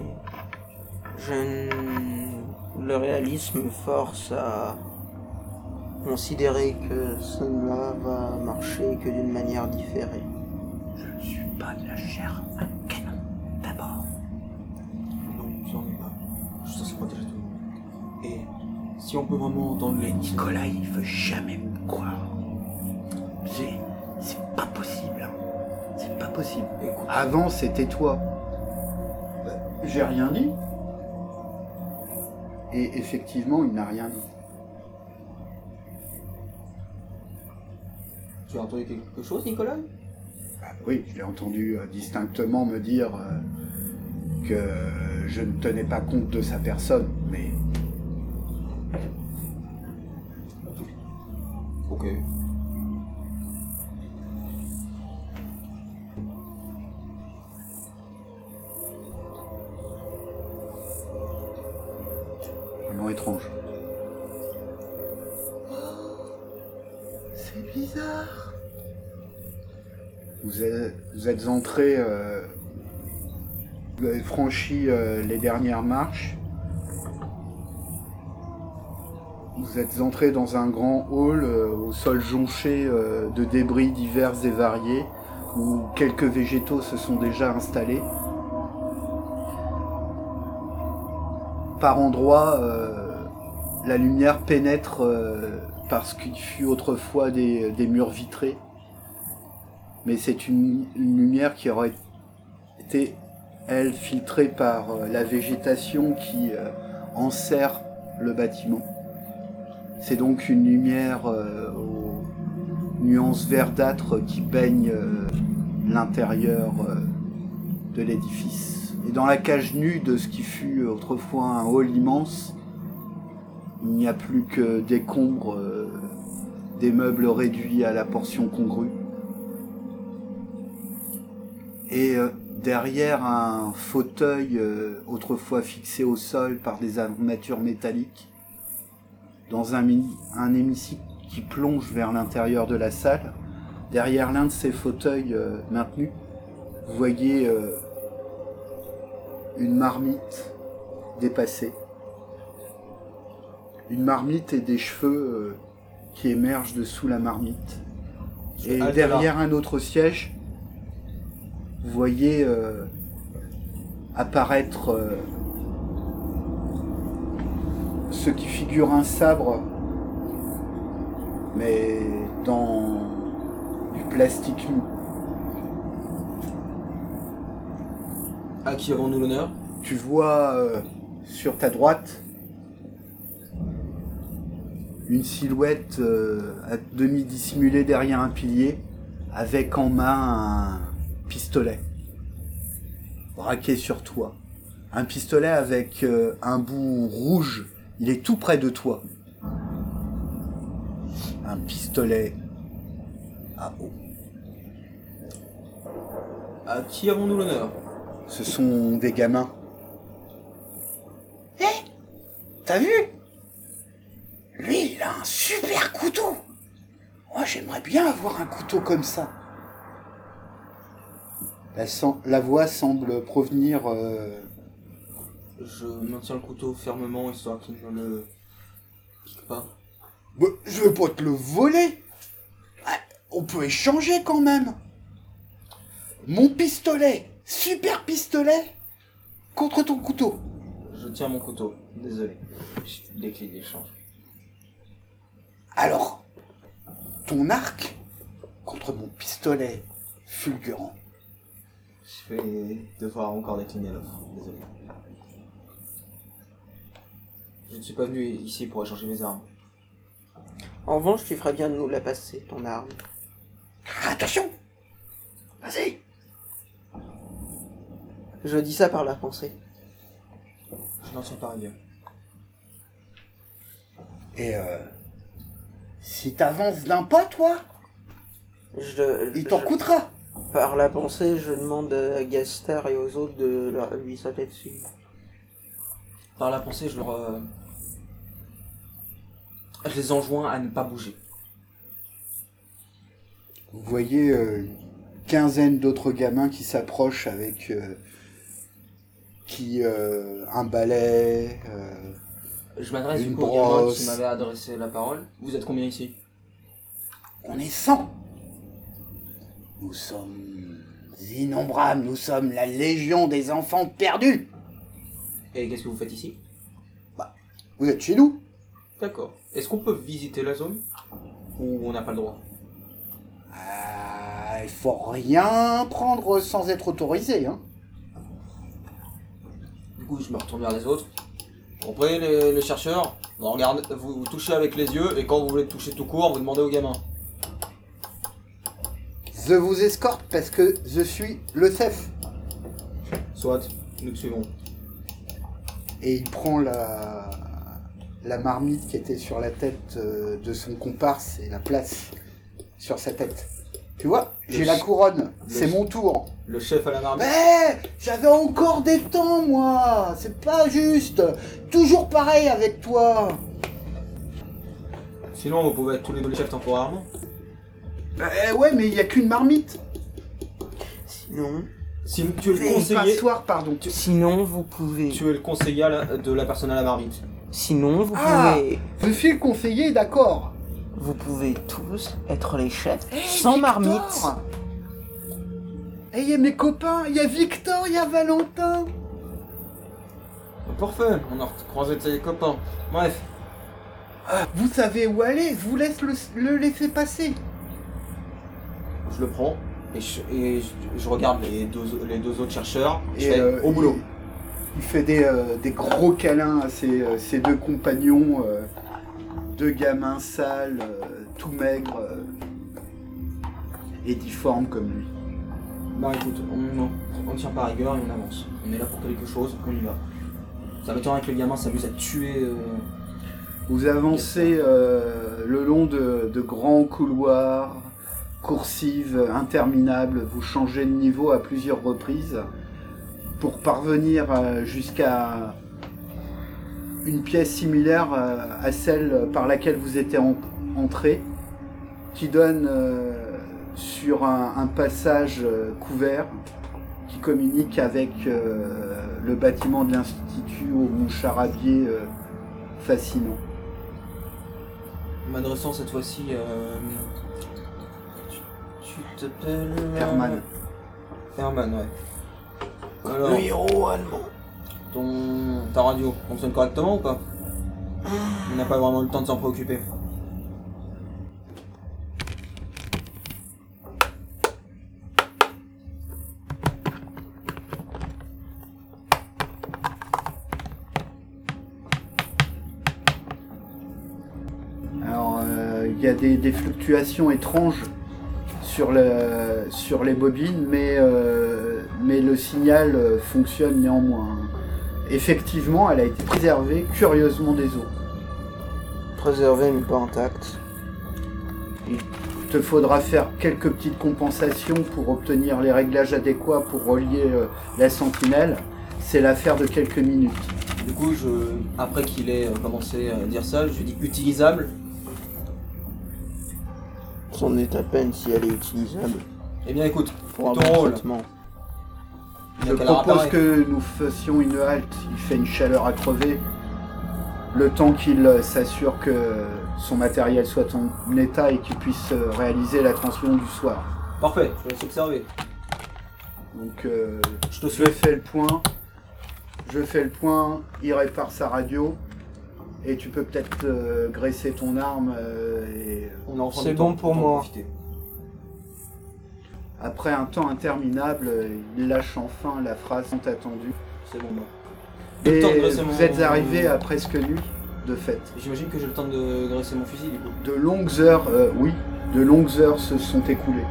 le réalisme me force à considérer que cela va marcher que d'une manière différée. Je ne suis pas de la chair à canon, d'abord. Non, j'en ai pas. Je sais pas déjà tout. Et si on peut vraiment entendre les... Nicolas, il veut jamais me croire. C'est pas possible. C'est pas possible. Écoute, Avant, c'était toi. J'ai rien dit. Et effectivement, il n'a rien dit. Tu as entendu quelque chose, Nicolas? Oui, je l'ai entendu distinctement me dire que je ne tenais pas compte de sa personne, mais Ok. un nom étrange. C'est bizarre. Vous êtes entré, vous avez franchi les dernières marches. Vous êtes entré dans un grand hall au sol jonché de débris divers et variés, où quelques végétaux se sont déjà installés. Par endroits, la lumière pénètre par ce qui fut autrefois des murs vitrés. Mais c'est une lumière qui aurait été, elle, filtrée par la végétation qui enserre le bâtiment. C'est donc une lumière aux nuances verdâtres qui baigne l'intérieur de l'édifice. Et dans la cage nue de ce qui fut autrefois un hall immense, il n'y a plus que décombres, des meubles réduits à la portion congrue. Et derrière un fauteuil autrefois fixé au sol par des armatures métalliques, dans un hémicycle qui plonge vers l'intérieur de la salle, derrière l'un de ces fauteuils maintenus, vous voyez une marmite dépassée. Une marmite et des cheveux qui émergent de sous la marmite. Et derrière un autre siège, vous voyez apparaître ce qui figure un sabre, mais dans du plastique mou. à qui avons-nous l'honneur? Tu vois sur ta droite une silhouette à demi dissimulée derrière un pilier, avec en main un pistolet braqué sur toi. Un pistolet avec un bout rouge. Il est tout près de toi. Un pistolet à eau. À qui avons-nous l'honneur? Ce sont des gamins. Hé, t'as vu? Lui, il a un super couteau. Moi, j'aimerais bien avoir un couteau comme ça. La voix semble provenir... Je maintiens le couteau fermement, histoire qu'il ne le pique pas. Bah, je vais pas te le voler. Ah, on peut échanger quand même. Mon pistolet, super pistolet, contre ton couteau. Je tiens mon couteau, désolé. Je décline l'échange. Alors, ton arc contre mon pistolet fulgurant. Je vais devoir encore décliner l'offre, désolé. Je ne suis pas venu ici pour échanger mes armes. En revanche, tu ferais bien de nous la passer, ton arme. Attention. Vas-y. Je dis ça par la pensée. Je n'en suis pas arrivé. Et si t'avances d'un pas, toi, il t'en coûtera. Par la pensée, je demande à Gaster et aux autres de lui sauter dessus. Par la pensée, je les enjoins à ne pas bouger. Vous voyez une quinzaine d'autres gamins qui s'approchent avec un balai. Je m'adresse Une du coup au gamin brosse. qui m'avait adressé la parole. Vous êtes combien ici? On est 100. Nous sommes innombrables, nous sommes la légion des enfants perdus. Et qu'est-ce que vous faites ici? Vous êtes chez nous? D'accord. Est-ce qu'on peut visiter la zone? Ou on n'a pas le droit? Il faut rien prendre sans être autorisé, hein. Du coup, je me retourne vers les autres. Comprenez les chercheurs? Vous touchez avec les yeux, et quand vous voulez toucher tout court, vous demandez au gamin. Je vous escorte parce que je suis le chef. Soit, nous te suivons. Et il prend la marmite qui était sur la tête de son comparse et la place sur sa tête. Tu vois, j'ai la couronne, c'est mon tour. Le chef à la marmite. Mais j'avais encore des temps, moi. C'est pas juste. Toujours pareil avec toi. Sinon, vous pouvez être tous les deux les chefs temporairement. Ouais, mais il y a qu'une marmite. Sinon, Si tu es le Et conseiller, passoire, pardon. sinon vous pouvez. tu es le conseiller de la personne à la marmite. Sinon vous Ah. pouvez. Je suis le conseiller, d'accord. Vous pouvez tous être les chefs sans marmite. Et il y a mes copains, il y a Victor, il y a Valentin. Parfait, on a croisé tes copains. Bref, Vous savez où aller, je vous laisse le laisser passer. je le prends et je regarde les deux autres chercheurs. Je Et, fais au boulot. Il fait des gros câlins à ses deux compagnons, deux gamins sales, tout maigres et difformes comme lui. Bah écoute, on tient pas rigueur et on avance. On est là pour quelque chose, on y va. Ça m'étonnerait que les gamins s'amusent à tuer. Vous avancez le long de grands couloirs, coursives interminables, vous changez de niveau à plusieurs reprises pour parvenir jusqu'à une pièce similaire à celle par laquelle vous étiez entré, qui donne sur un passage couvert qui communique avec le bâtiment de l'Institut au mont Charabier fascinant. M'adressant cette fois-ci. Tu t'appelles. Herman. Herman, ouais. Alors, Le héros allemand. ta radio fonctionne correctement ou pas? On n'a pas vraiment le temps de s'en préoccuper. Alors, il y a des fluctuations étranges sur les bobines, mais le signal fonctionne néanmoins. Effectivement, elle a été préservée curieusement des eaux. Préservé mais pas intact. Il te faudra faire quelques petites compensations pour obtenir les réglages adéquats pour relier la sentinelle. C'est l'affaire de quelques minutes. Du coup, après qu'il ait commencé à dire ça, je lui dis utilisable. C'en est à peine si elle est utilisable. Eh bien écoute, Pour un ton bon rôle. traitement. Je Donc, elle aura propose pareil. que nous fassions une halte. Il fait une chaleur à crever. Le temps qu'il s'assure que son matériel soit en état et qu'il puisse réaliser la transmission du soir. Parfait, je vais s'observer. Donc Je te je suis. fais le point. Il répare sa radio. Et tu peux peut-être graisser ton arme. Et On a enfin C'est du temps, bon pour autant en moi. profiter. après un temps interminable, il lâche enfin la phrase tant attendue. C'est bon, moi. Et Le temps de graisser vous mon- êtes arrivé à presque nuit, de fait. J'imagine que j'ai le temps de graisser mon fusil du coup. De longues heures, oui, de longues heures se sont écoulées.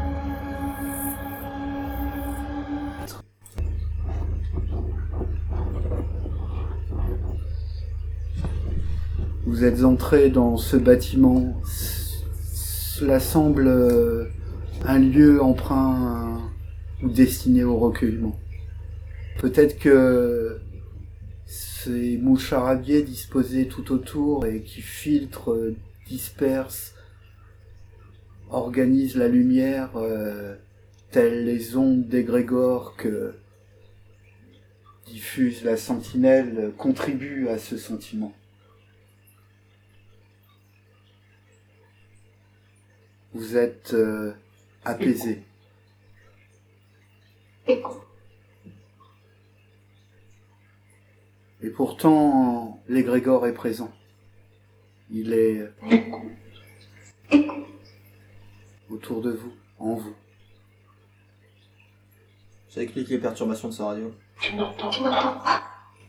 Vous êtes entré dans ce bâtiment. Cela semble un lieu empreint ou destinés au recueillement. Peut-être que ces moucharadiers disposés tout autour et qui filtrent, dispersent, organisent la lumière, telles les ondes d'égrégore que diffuse la sentinelle, contribuent à ce sentiment. Vous êtes apaisé. Et pourtant, l'égrégore est présent. Il est autour de vous, en vous. Ça explique les perturbations de sa radio. Tu n'entends pas.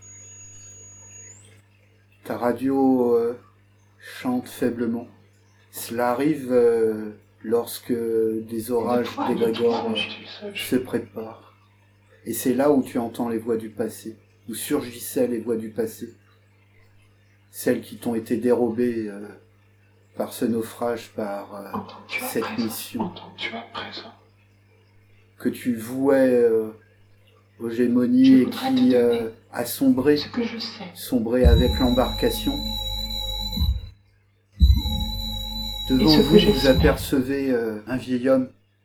Ta radio chante faiblement. Cela arrive lorsque des orages d'égrégore se préparent. Et c'est là où tu entends les voix du passé, où surgissaient les voix du passé. Celles qui t'ont été dérobées par ce naufrage, par cette mission. Entends-tu à présent? Que tu vouais aux gémonies et qui a sombré, Ce que je sais. sombré avec l'embarcation. Devant ce vous, que j'espère. vous apercevez un vieil homme,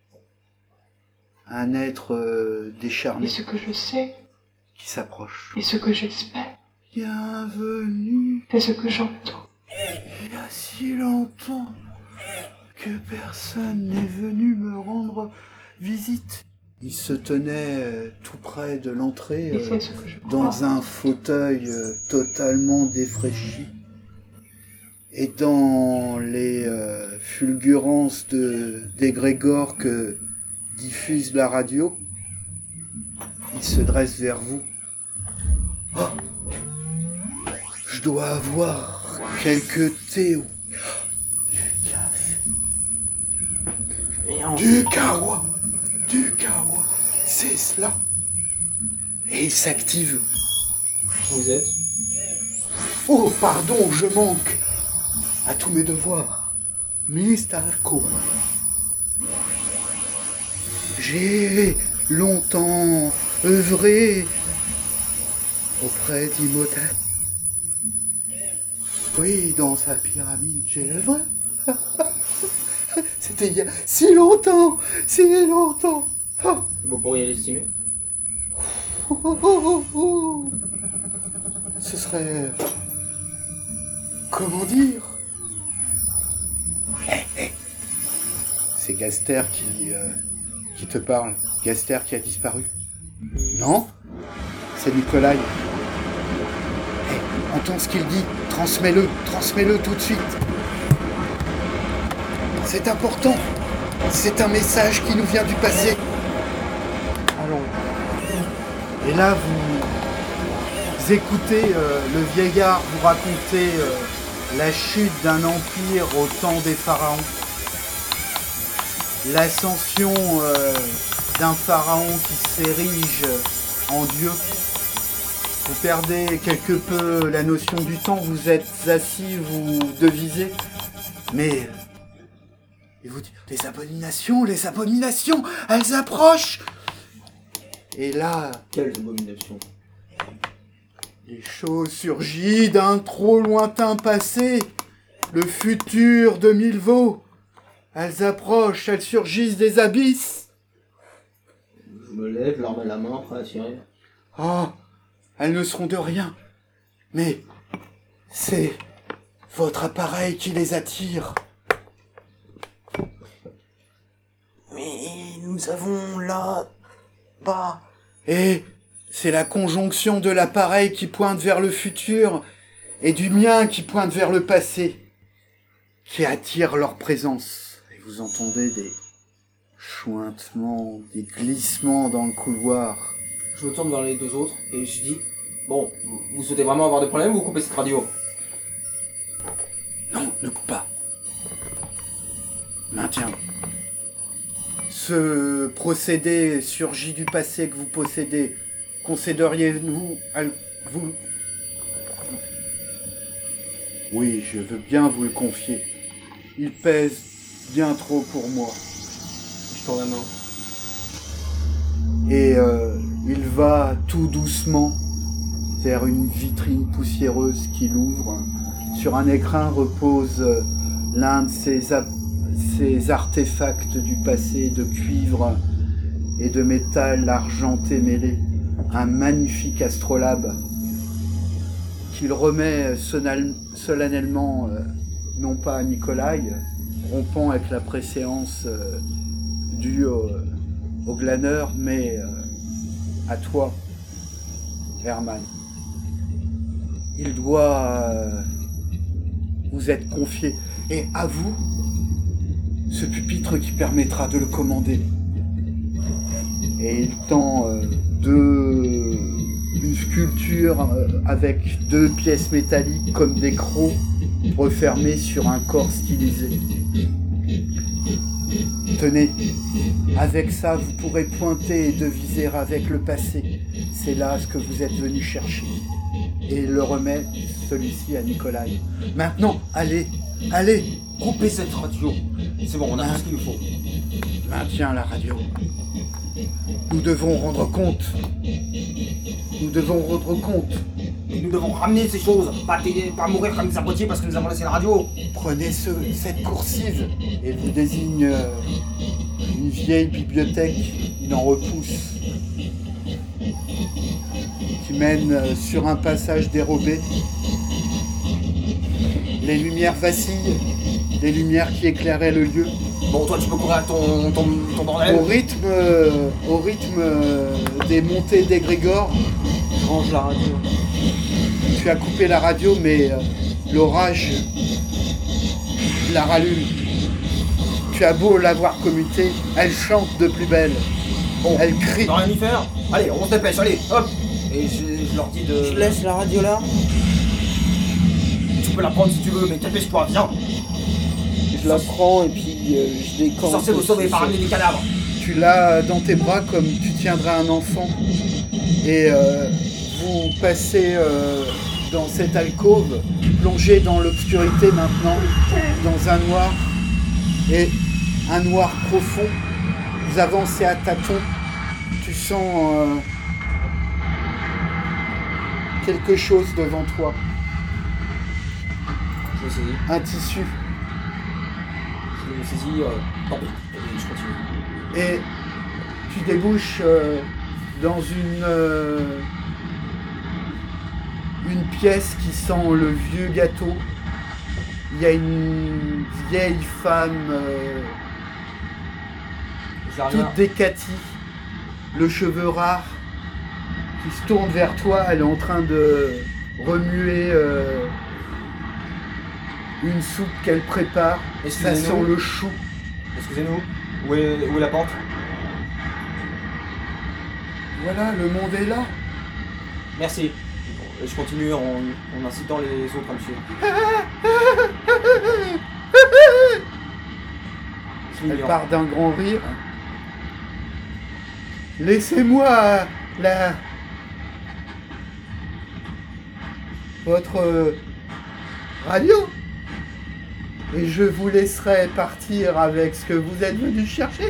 un être décharné Et ce que je sais. qui s'approche. Et ce que j'espère. Bienvenue, Et ce que j'entends. il y a si longtemps que personne n'est venu me rendre visite. Il se tenait tout près de l'entrée, Et c'est ce que je crois. dans un fauteuil totalement défraîchi. Et dans les fulgurances d'égrégore que diffuse la radio, il se dresse vers vous. Oh, je dois avoir quelques thé ou du café. Du kawa, c'est cela. Et il s'active. Vous êtes? Oh, pardon, je manque à tous mes devoirs. Mr. Ko. J'ai longtemps œuvré auprès d'Imhotep. Oui, dans sa pyramide, j'ai œuvré. C'était il y a si longtemps, si longtemps. Oh, Vous pourriez l'estimer? oh, oh, oh, oh. Ce serait... Comment dire? C'est Gaster qui te parle. Gaster qui a disparu. Non? C'est Nikolai. Entends ce qu'il dit. Transmets-le tout de suite. C'est important. C'est un message qui nous vient du passé. Allons. Et là, vous écoutez le vieillard vous raconter la chute d'un empire au temps des pharaons. L'ascension d'un pharaon qui s'érige en Dieu. Vous perdez quelque peu la notion du temps, vous êtes assis, vous devisez. Mais il vous dit, les abominations, elles approchent. Et là, Quelle abomination. les choses surgissent d'un trop lointain passé, le futur de Milvaux. Elles approchent, elles surgissent des abysses. Je me lève, l'arme à la main, prêt à tirer. Oh, elles ne seront de rien. Mais c'est votre appareil qui les attire. Mais nous avons là-bas... Et c'est la conjonction de l'appareil qui pointe vers le futur et du mien qui pointe vers le passé qui attire leur présence. Et vous entendez des chointements, des glissements dans le couloir. Je me tourne vers les deux autres et je dis, bon, vous souhaitez vraiment avoir des problèmes ou vous coupez cette radio? Non, ne coupe pas. Maintiens. Ce procédé surgit du passé que vous possédez. Concéderiez-vous à vous... Oui, je veux bien vous le confier. Il pèse bien trop pour moi. Je tends la main. Et il va tout doucement vers une vitrine poussiéreuse qu'il ouvre. Sur un écran repose l'un de ces artefacts du passé de cuivre et de métal argenté mêlé. Un magnifique astrolabe qu'il remet solennellement, non pas à Nikolai, rompant avec la préséance due au glaneur, mais à toi, Herman. Il doit vous être confié, et à vous, ce pupitre qui permettra de le commander. Et il tend une sculpture avec 2 pièces métalliques comme des crocs refermés sur un corps stylisé. Tenez, avec ça, vous pourrez pointer et deviser avec le passé. C'est là ce que vous êtes venu chercher. Et il le remet, celui-ci, à Nikolai. Maintenant, allez, allez, Coupez cette radio. C'est bon, on a tout ce qu'il nous faut. maintiens la radio. Nous devons rendre compte. Nous devons rendre compte. Et nous devons ramener ces choses, pas mourir comme des abrutis parce que nous avons laissé la radio. Prenez cette coursive. Et il vous désigne une vieille bibliothèque, il en repousse, qui mène sur un passage dérobé. Les lumières vacillent, les lumières qui éclairaient le lieu. Bon, toi, tu peux courir avec ton bordel. Au rythme des montées d'égrégore, Je range la radio. tu as coupé la radio, mais l'orage la rallume. Tu as beau l'avoir commutée, elle chante de plus belle. Bon, Elle crie. t'as rien y faire. Allez, on se dépêche, allez, hop. Et je leur dis de... Je laisse la radio là. Tu peux la prendre si tu veux, mais dépêche-toi, viens. Je la prends et puis je Je suis décante. censé vous sauver, pas ramener des cadavres. Tu l'as dans tes bras comme tu tiendrais un enfant. Et vous passez dans cette alcôve, plongé dans l'obscurité maintenant, dans un noir, et un noir profond. Vous avancez à tâtons. Tu sens quelque chose devant toi. Je le saisis. Un tissu. Je le saisis, tant pis. Et je continue. Et tu débouches dans une pièce qui sent le vieux gâteau. Il y a une vieille femme Je la toute regarde. décatie, le cheveu rare, qui se tourne vers toi. Elle est en train de remuer une soupe qu'elle prépare. Ça Excusez-nous. sent le chou. Excusez-nous. Où est la porte? Voilà, le monde est là. Merci. Et je continue en incitant les autres à me suivre. C'est Elle mignon. part d'un grand rire. Laissez-moi votre radio et je vous laisserai partir avec ce que vous êtes venu chercher.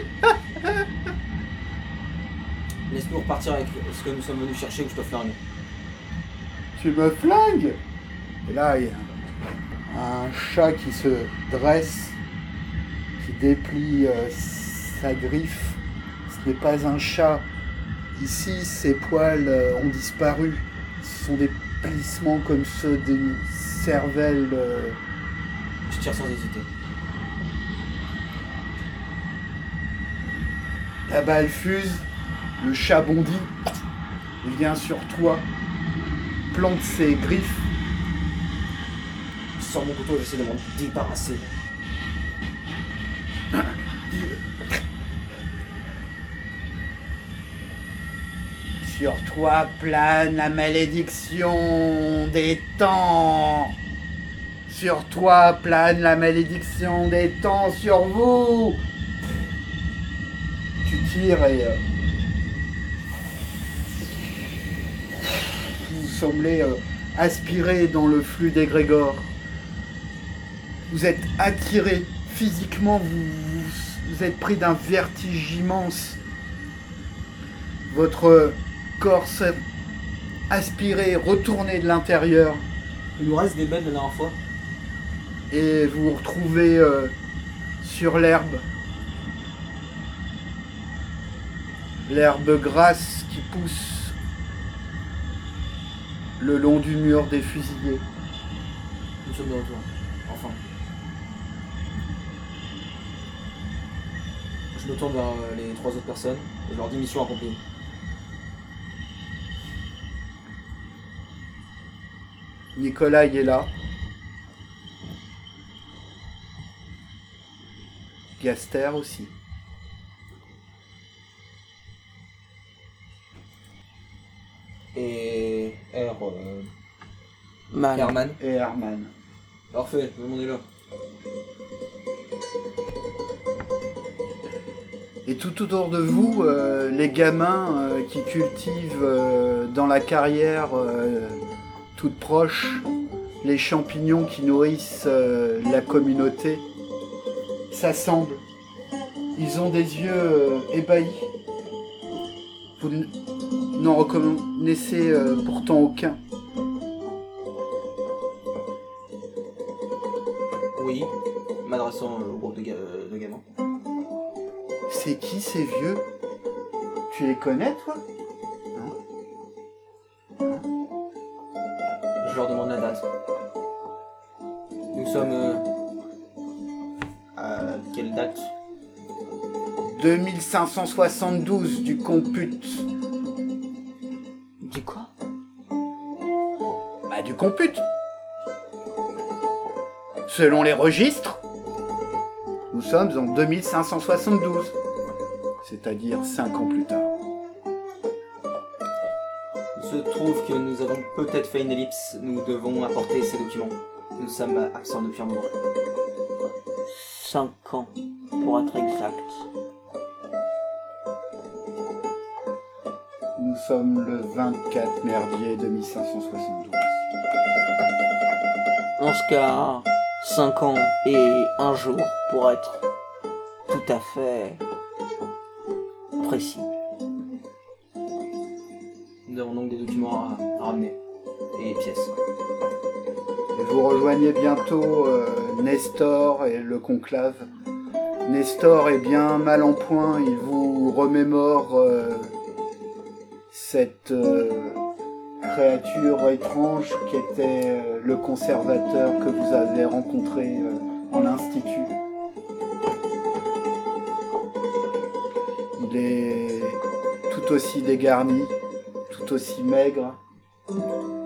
Laisse-nous repartir avec ce que nous sommes venus chercher ou je te flingue. Tu me flingues. Et là, il y a un chat qui se dresse, qui déplie sa griffe. Ce n'est pas un chat. Ici, ses poils ont disparu. Ce sont des plissements comme ceux d'une cervelle. Je tire sans hésiter. La balle fuse, le chat bondit, il vient sur toi, plante ses griffes. Je sors mon couteau et j'essaie de m'en débarrasser. Sur toi plane la malédiction des temps. Sur toi plane la malédiction des temps sur vous. Tu tires et vous semblez aspirer dans le flux d'égrégore. Vous êtes attiré physiquement, vous êtes pris d'un vertige immense. Votre corps s'est aspiré, retourné de l'intérieur, Il nous reste des bêtes de la dernière fois. et vous vous retrouvez sur l'herbe. L'herbe grasse qui pousse le long du mur des fusillés. Nous sommes de retour. Enfin. Je me tourne vers les 3 autres personnes et je leur dis mission accomplie. Nicolas est là. Gaster aussi. Et Man. Herman. Et Herman. Parfait, tout le monde est là. Et tout autour de vous, les gamins qui cultivent dans la carrière toute proche les champignons qui nourrissent la communauté s'assemblent. Ils ont des yeux ébahis. Vous n'en reconnaissez pourtant aucun. Oui, m'adressant au groupe de gamins. C'est qui ces vieux? Tu les connais, toi? Je leur demande la date. Nous sommes à quelle date? 2572 du compute. Du quoi? Bah, du compute. Selon les registres, nous sommes en 2572. C'est-à-dire 5 ans plus tard. Il se trouve que nous avons peut-être fait une ellipse. Nous devons apporter ces documents. Nous sommes absents depuis un moment. 5 ans, pour être exact. Nous sommes le 24 merdier 2572. En ce cas, 5 ans et 1 jour, pour être tout à fait précis. Nous avons donc des documents à ramener. Et pièces. Et vous rejoignez bientôt Nestor et le conclave. Nestor est bien mal en point, il vous remémore cette créature étrange qui était le conservateur que vous avez rencontré en institut. Il est tout aussi dégarni, tout aussi maigre,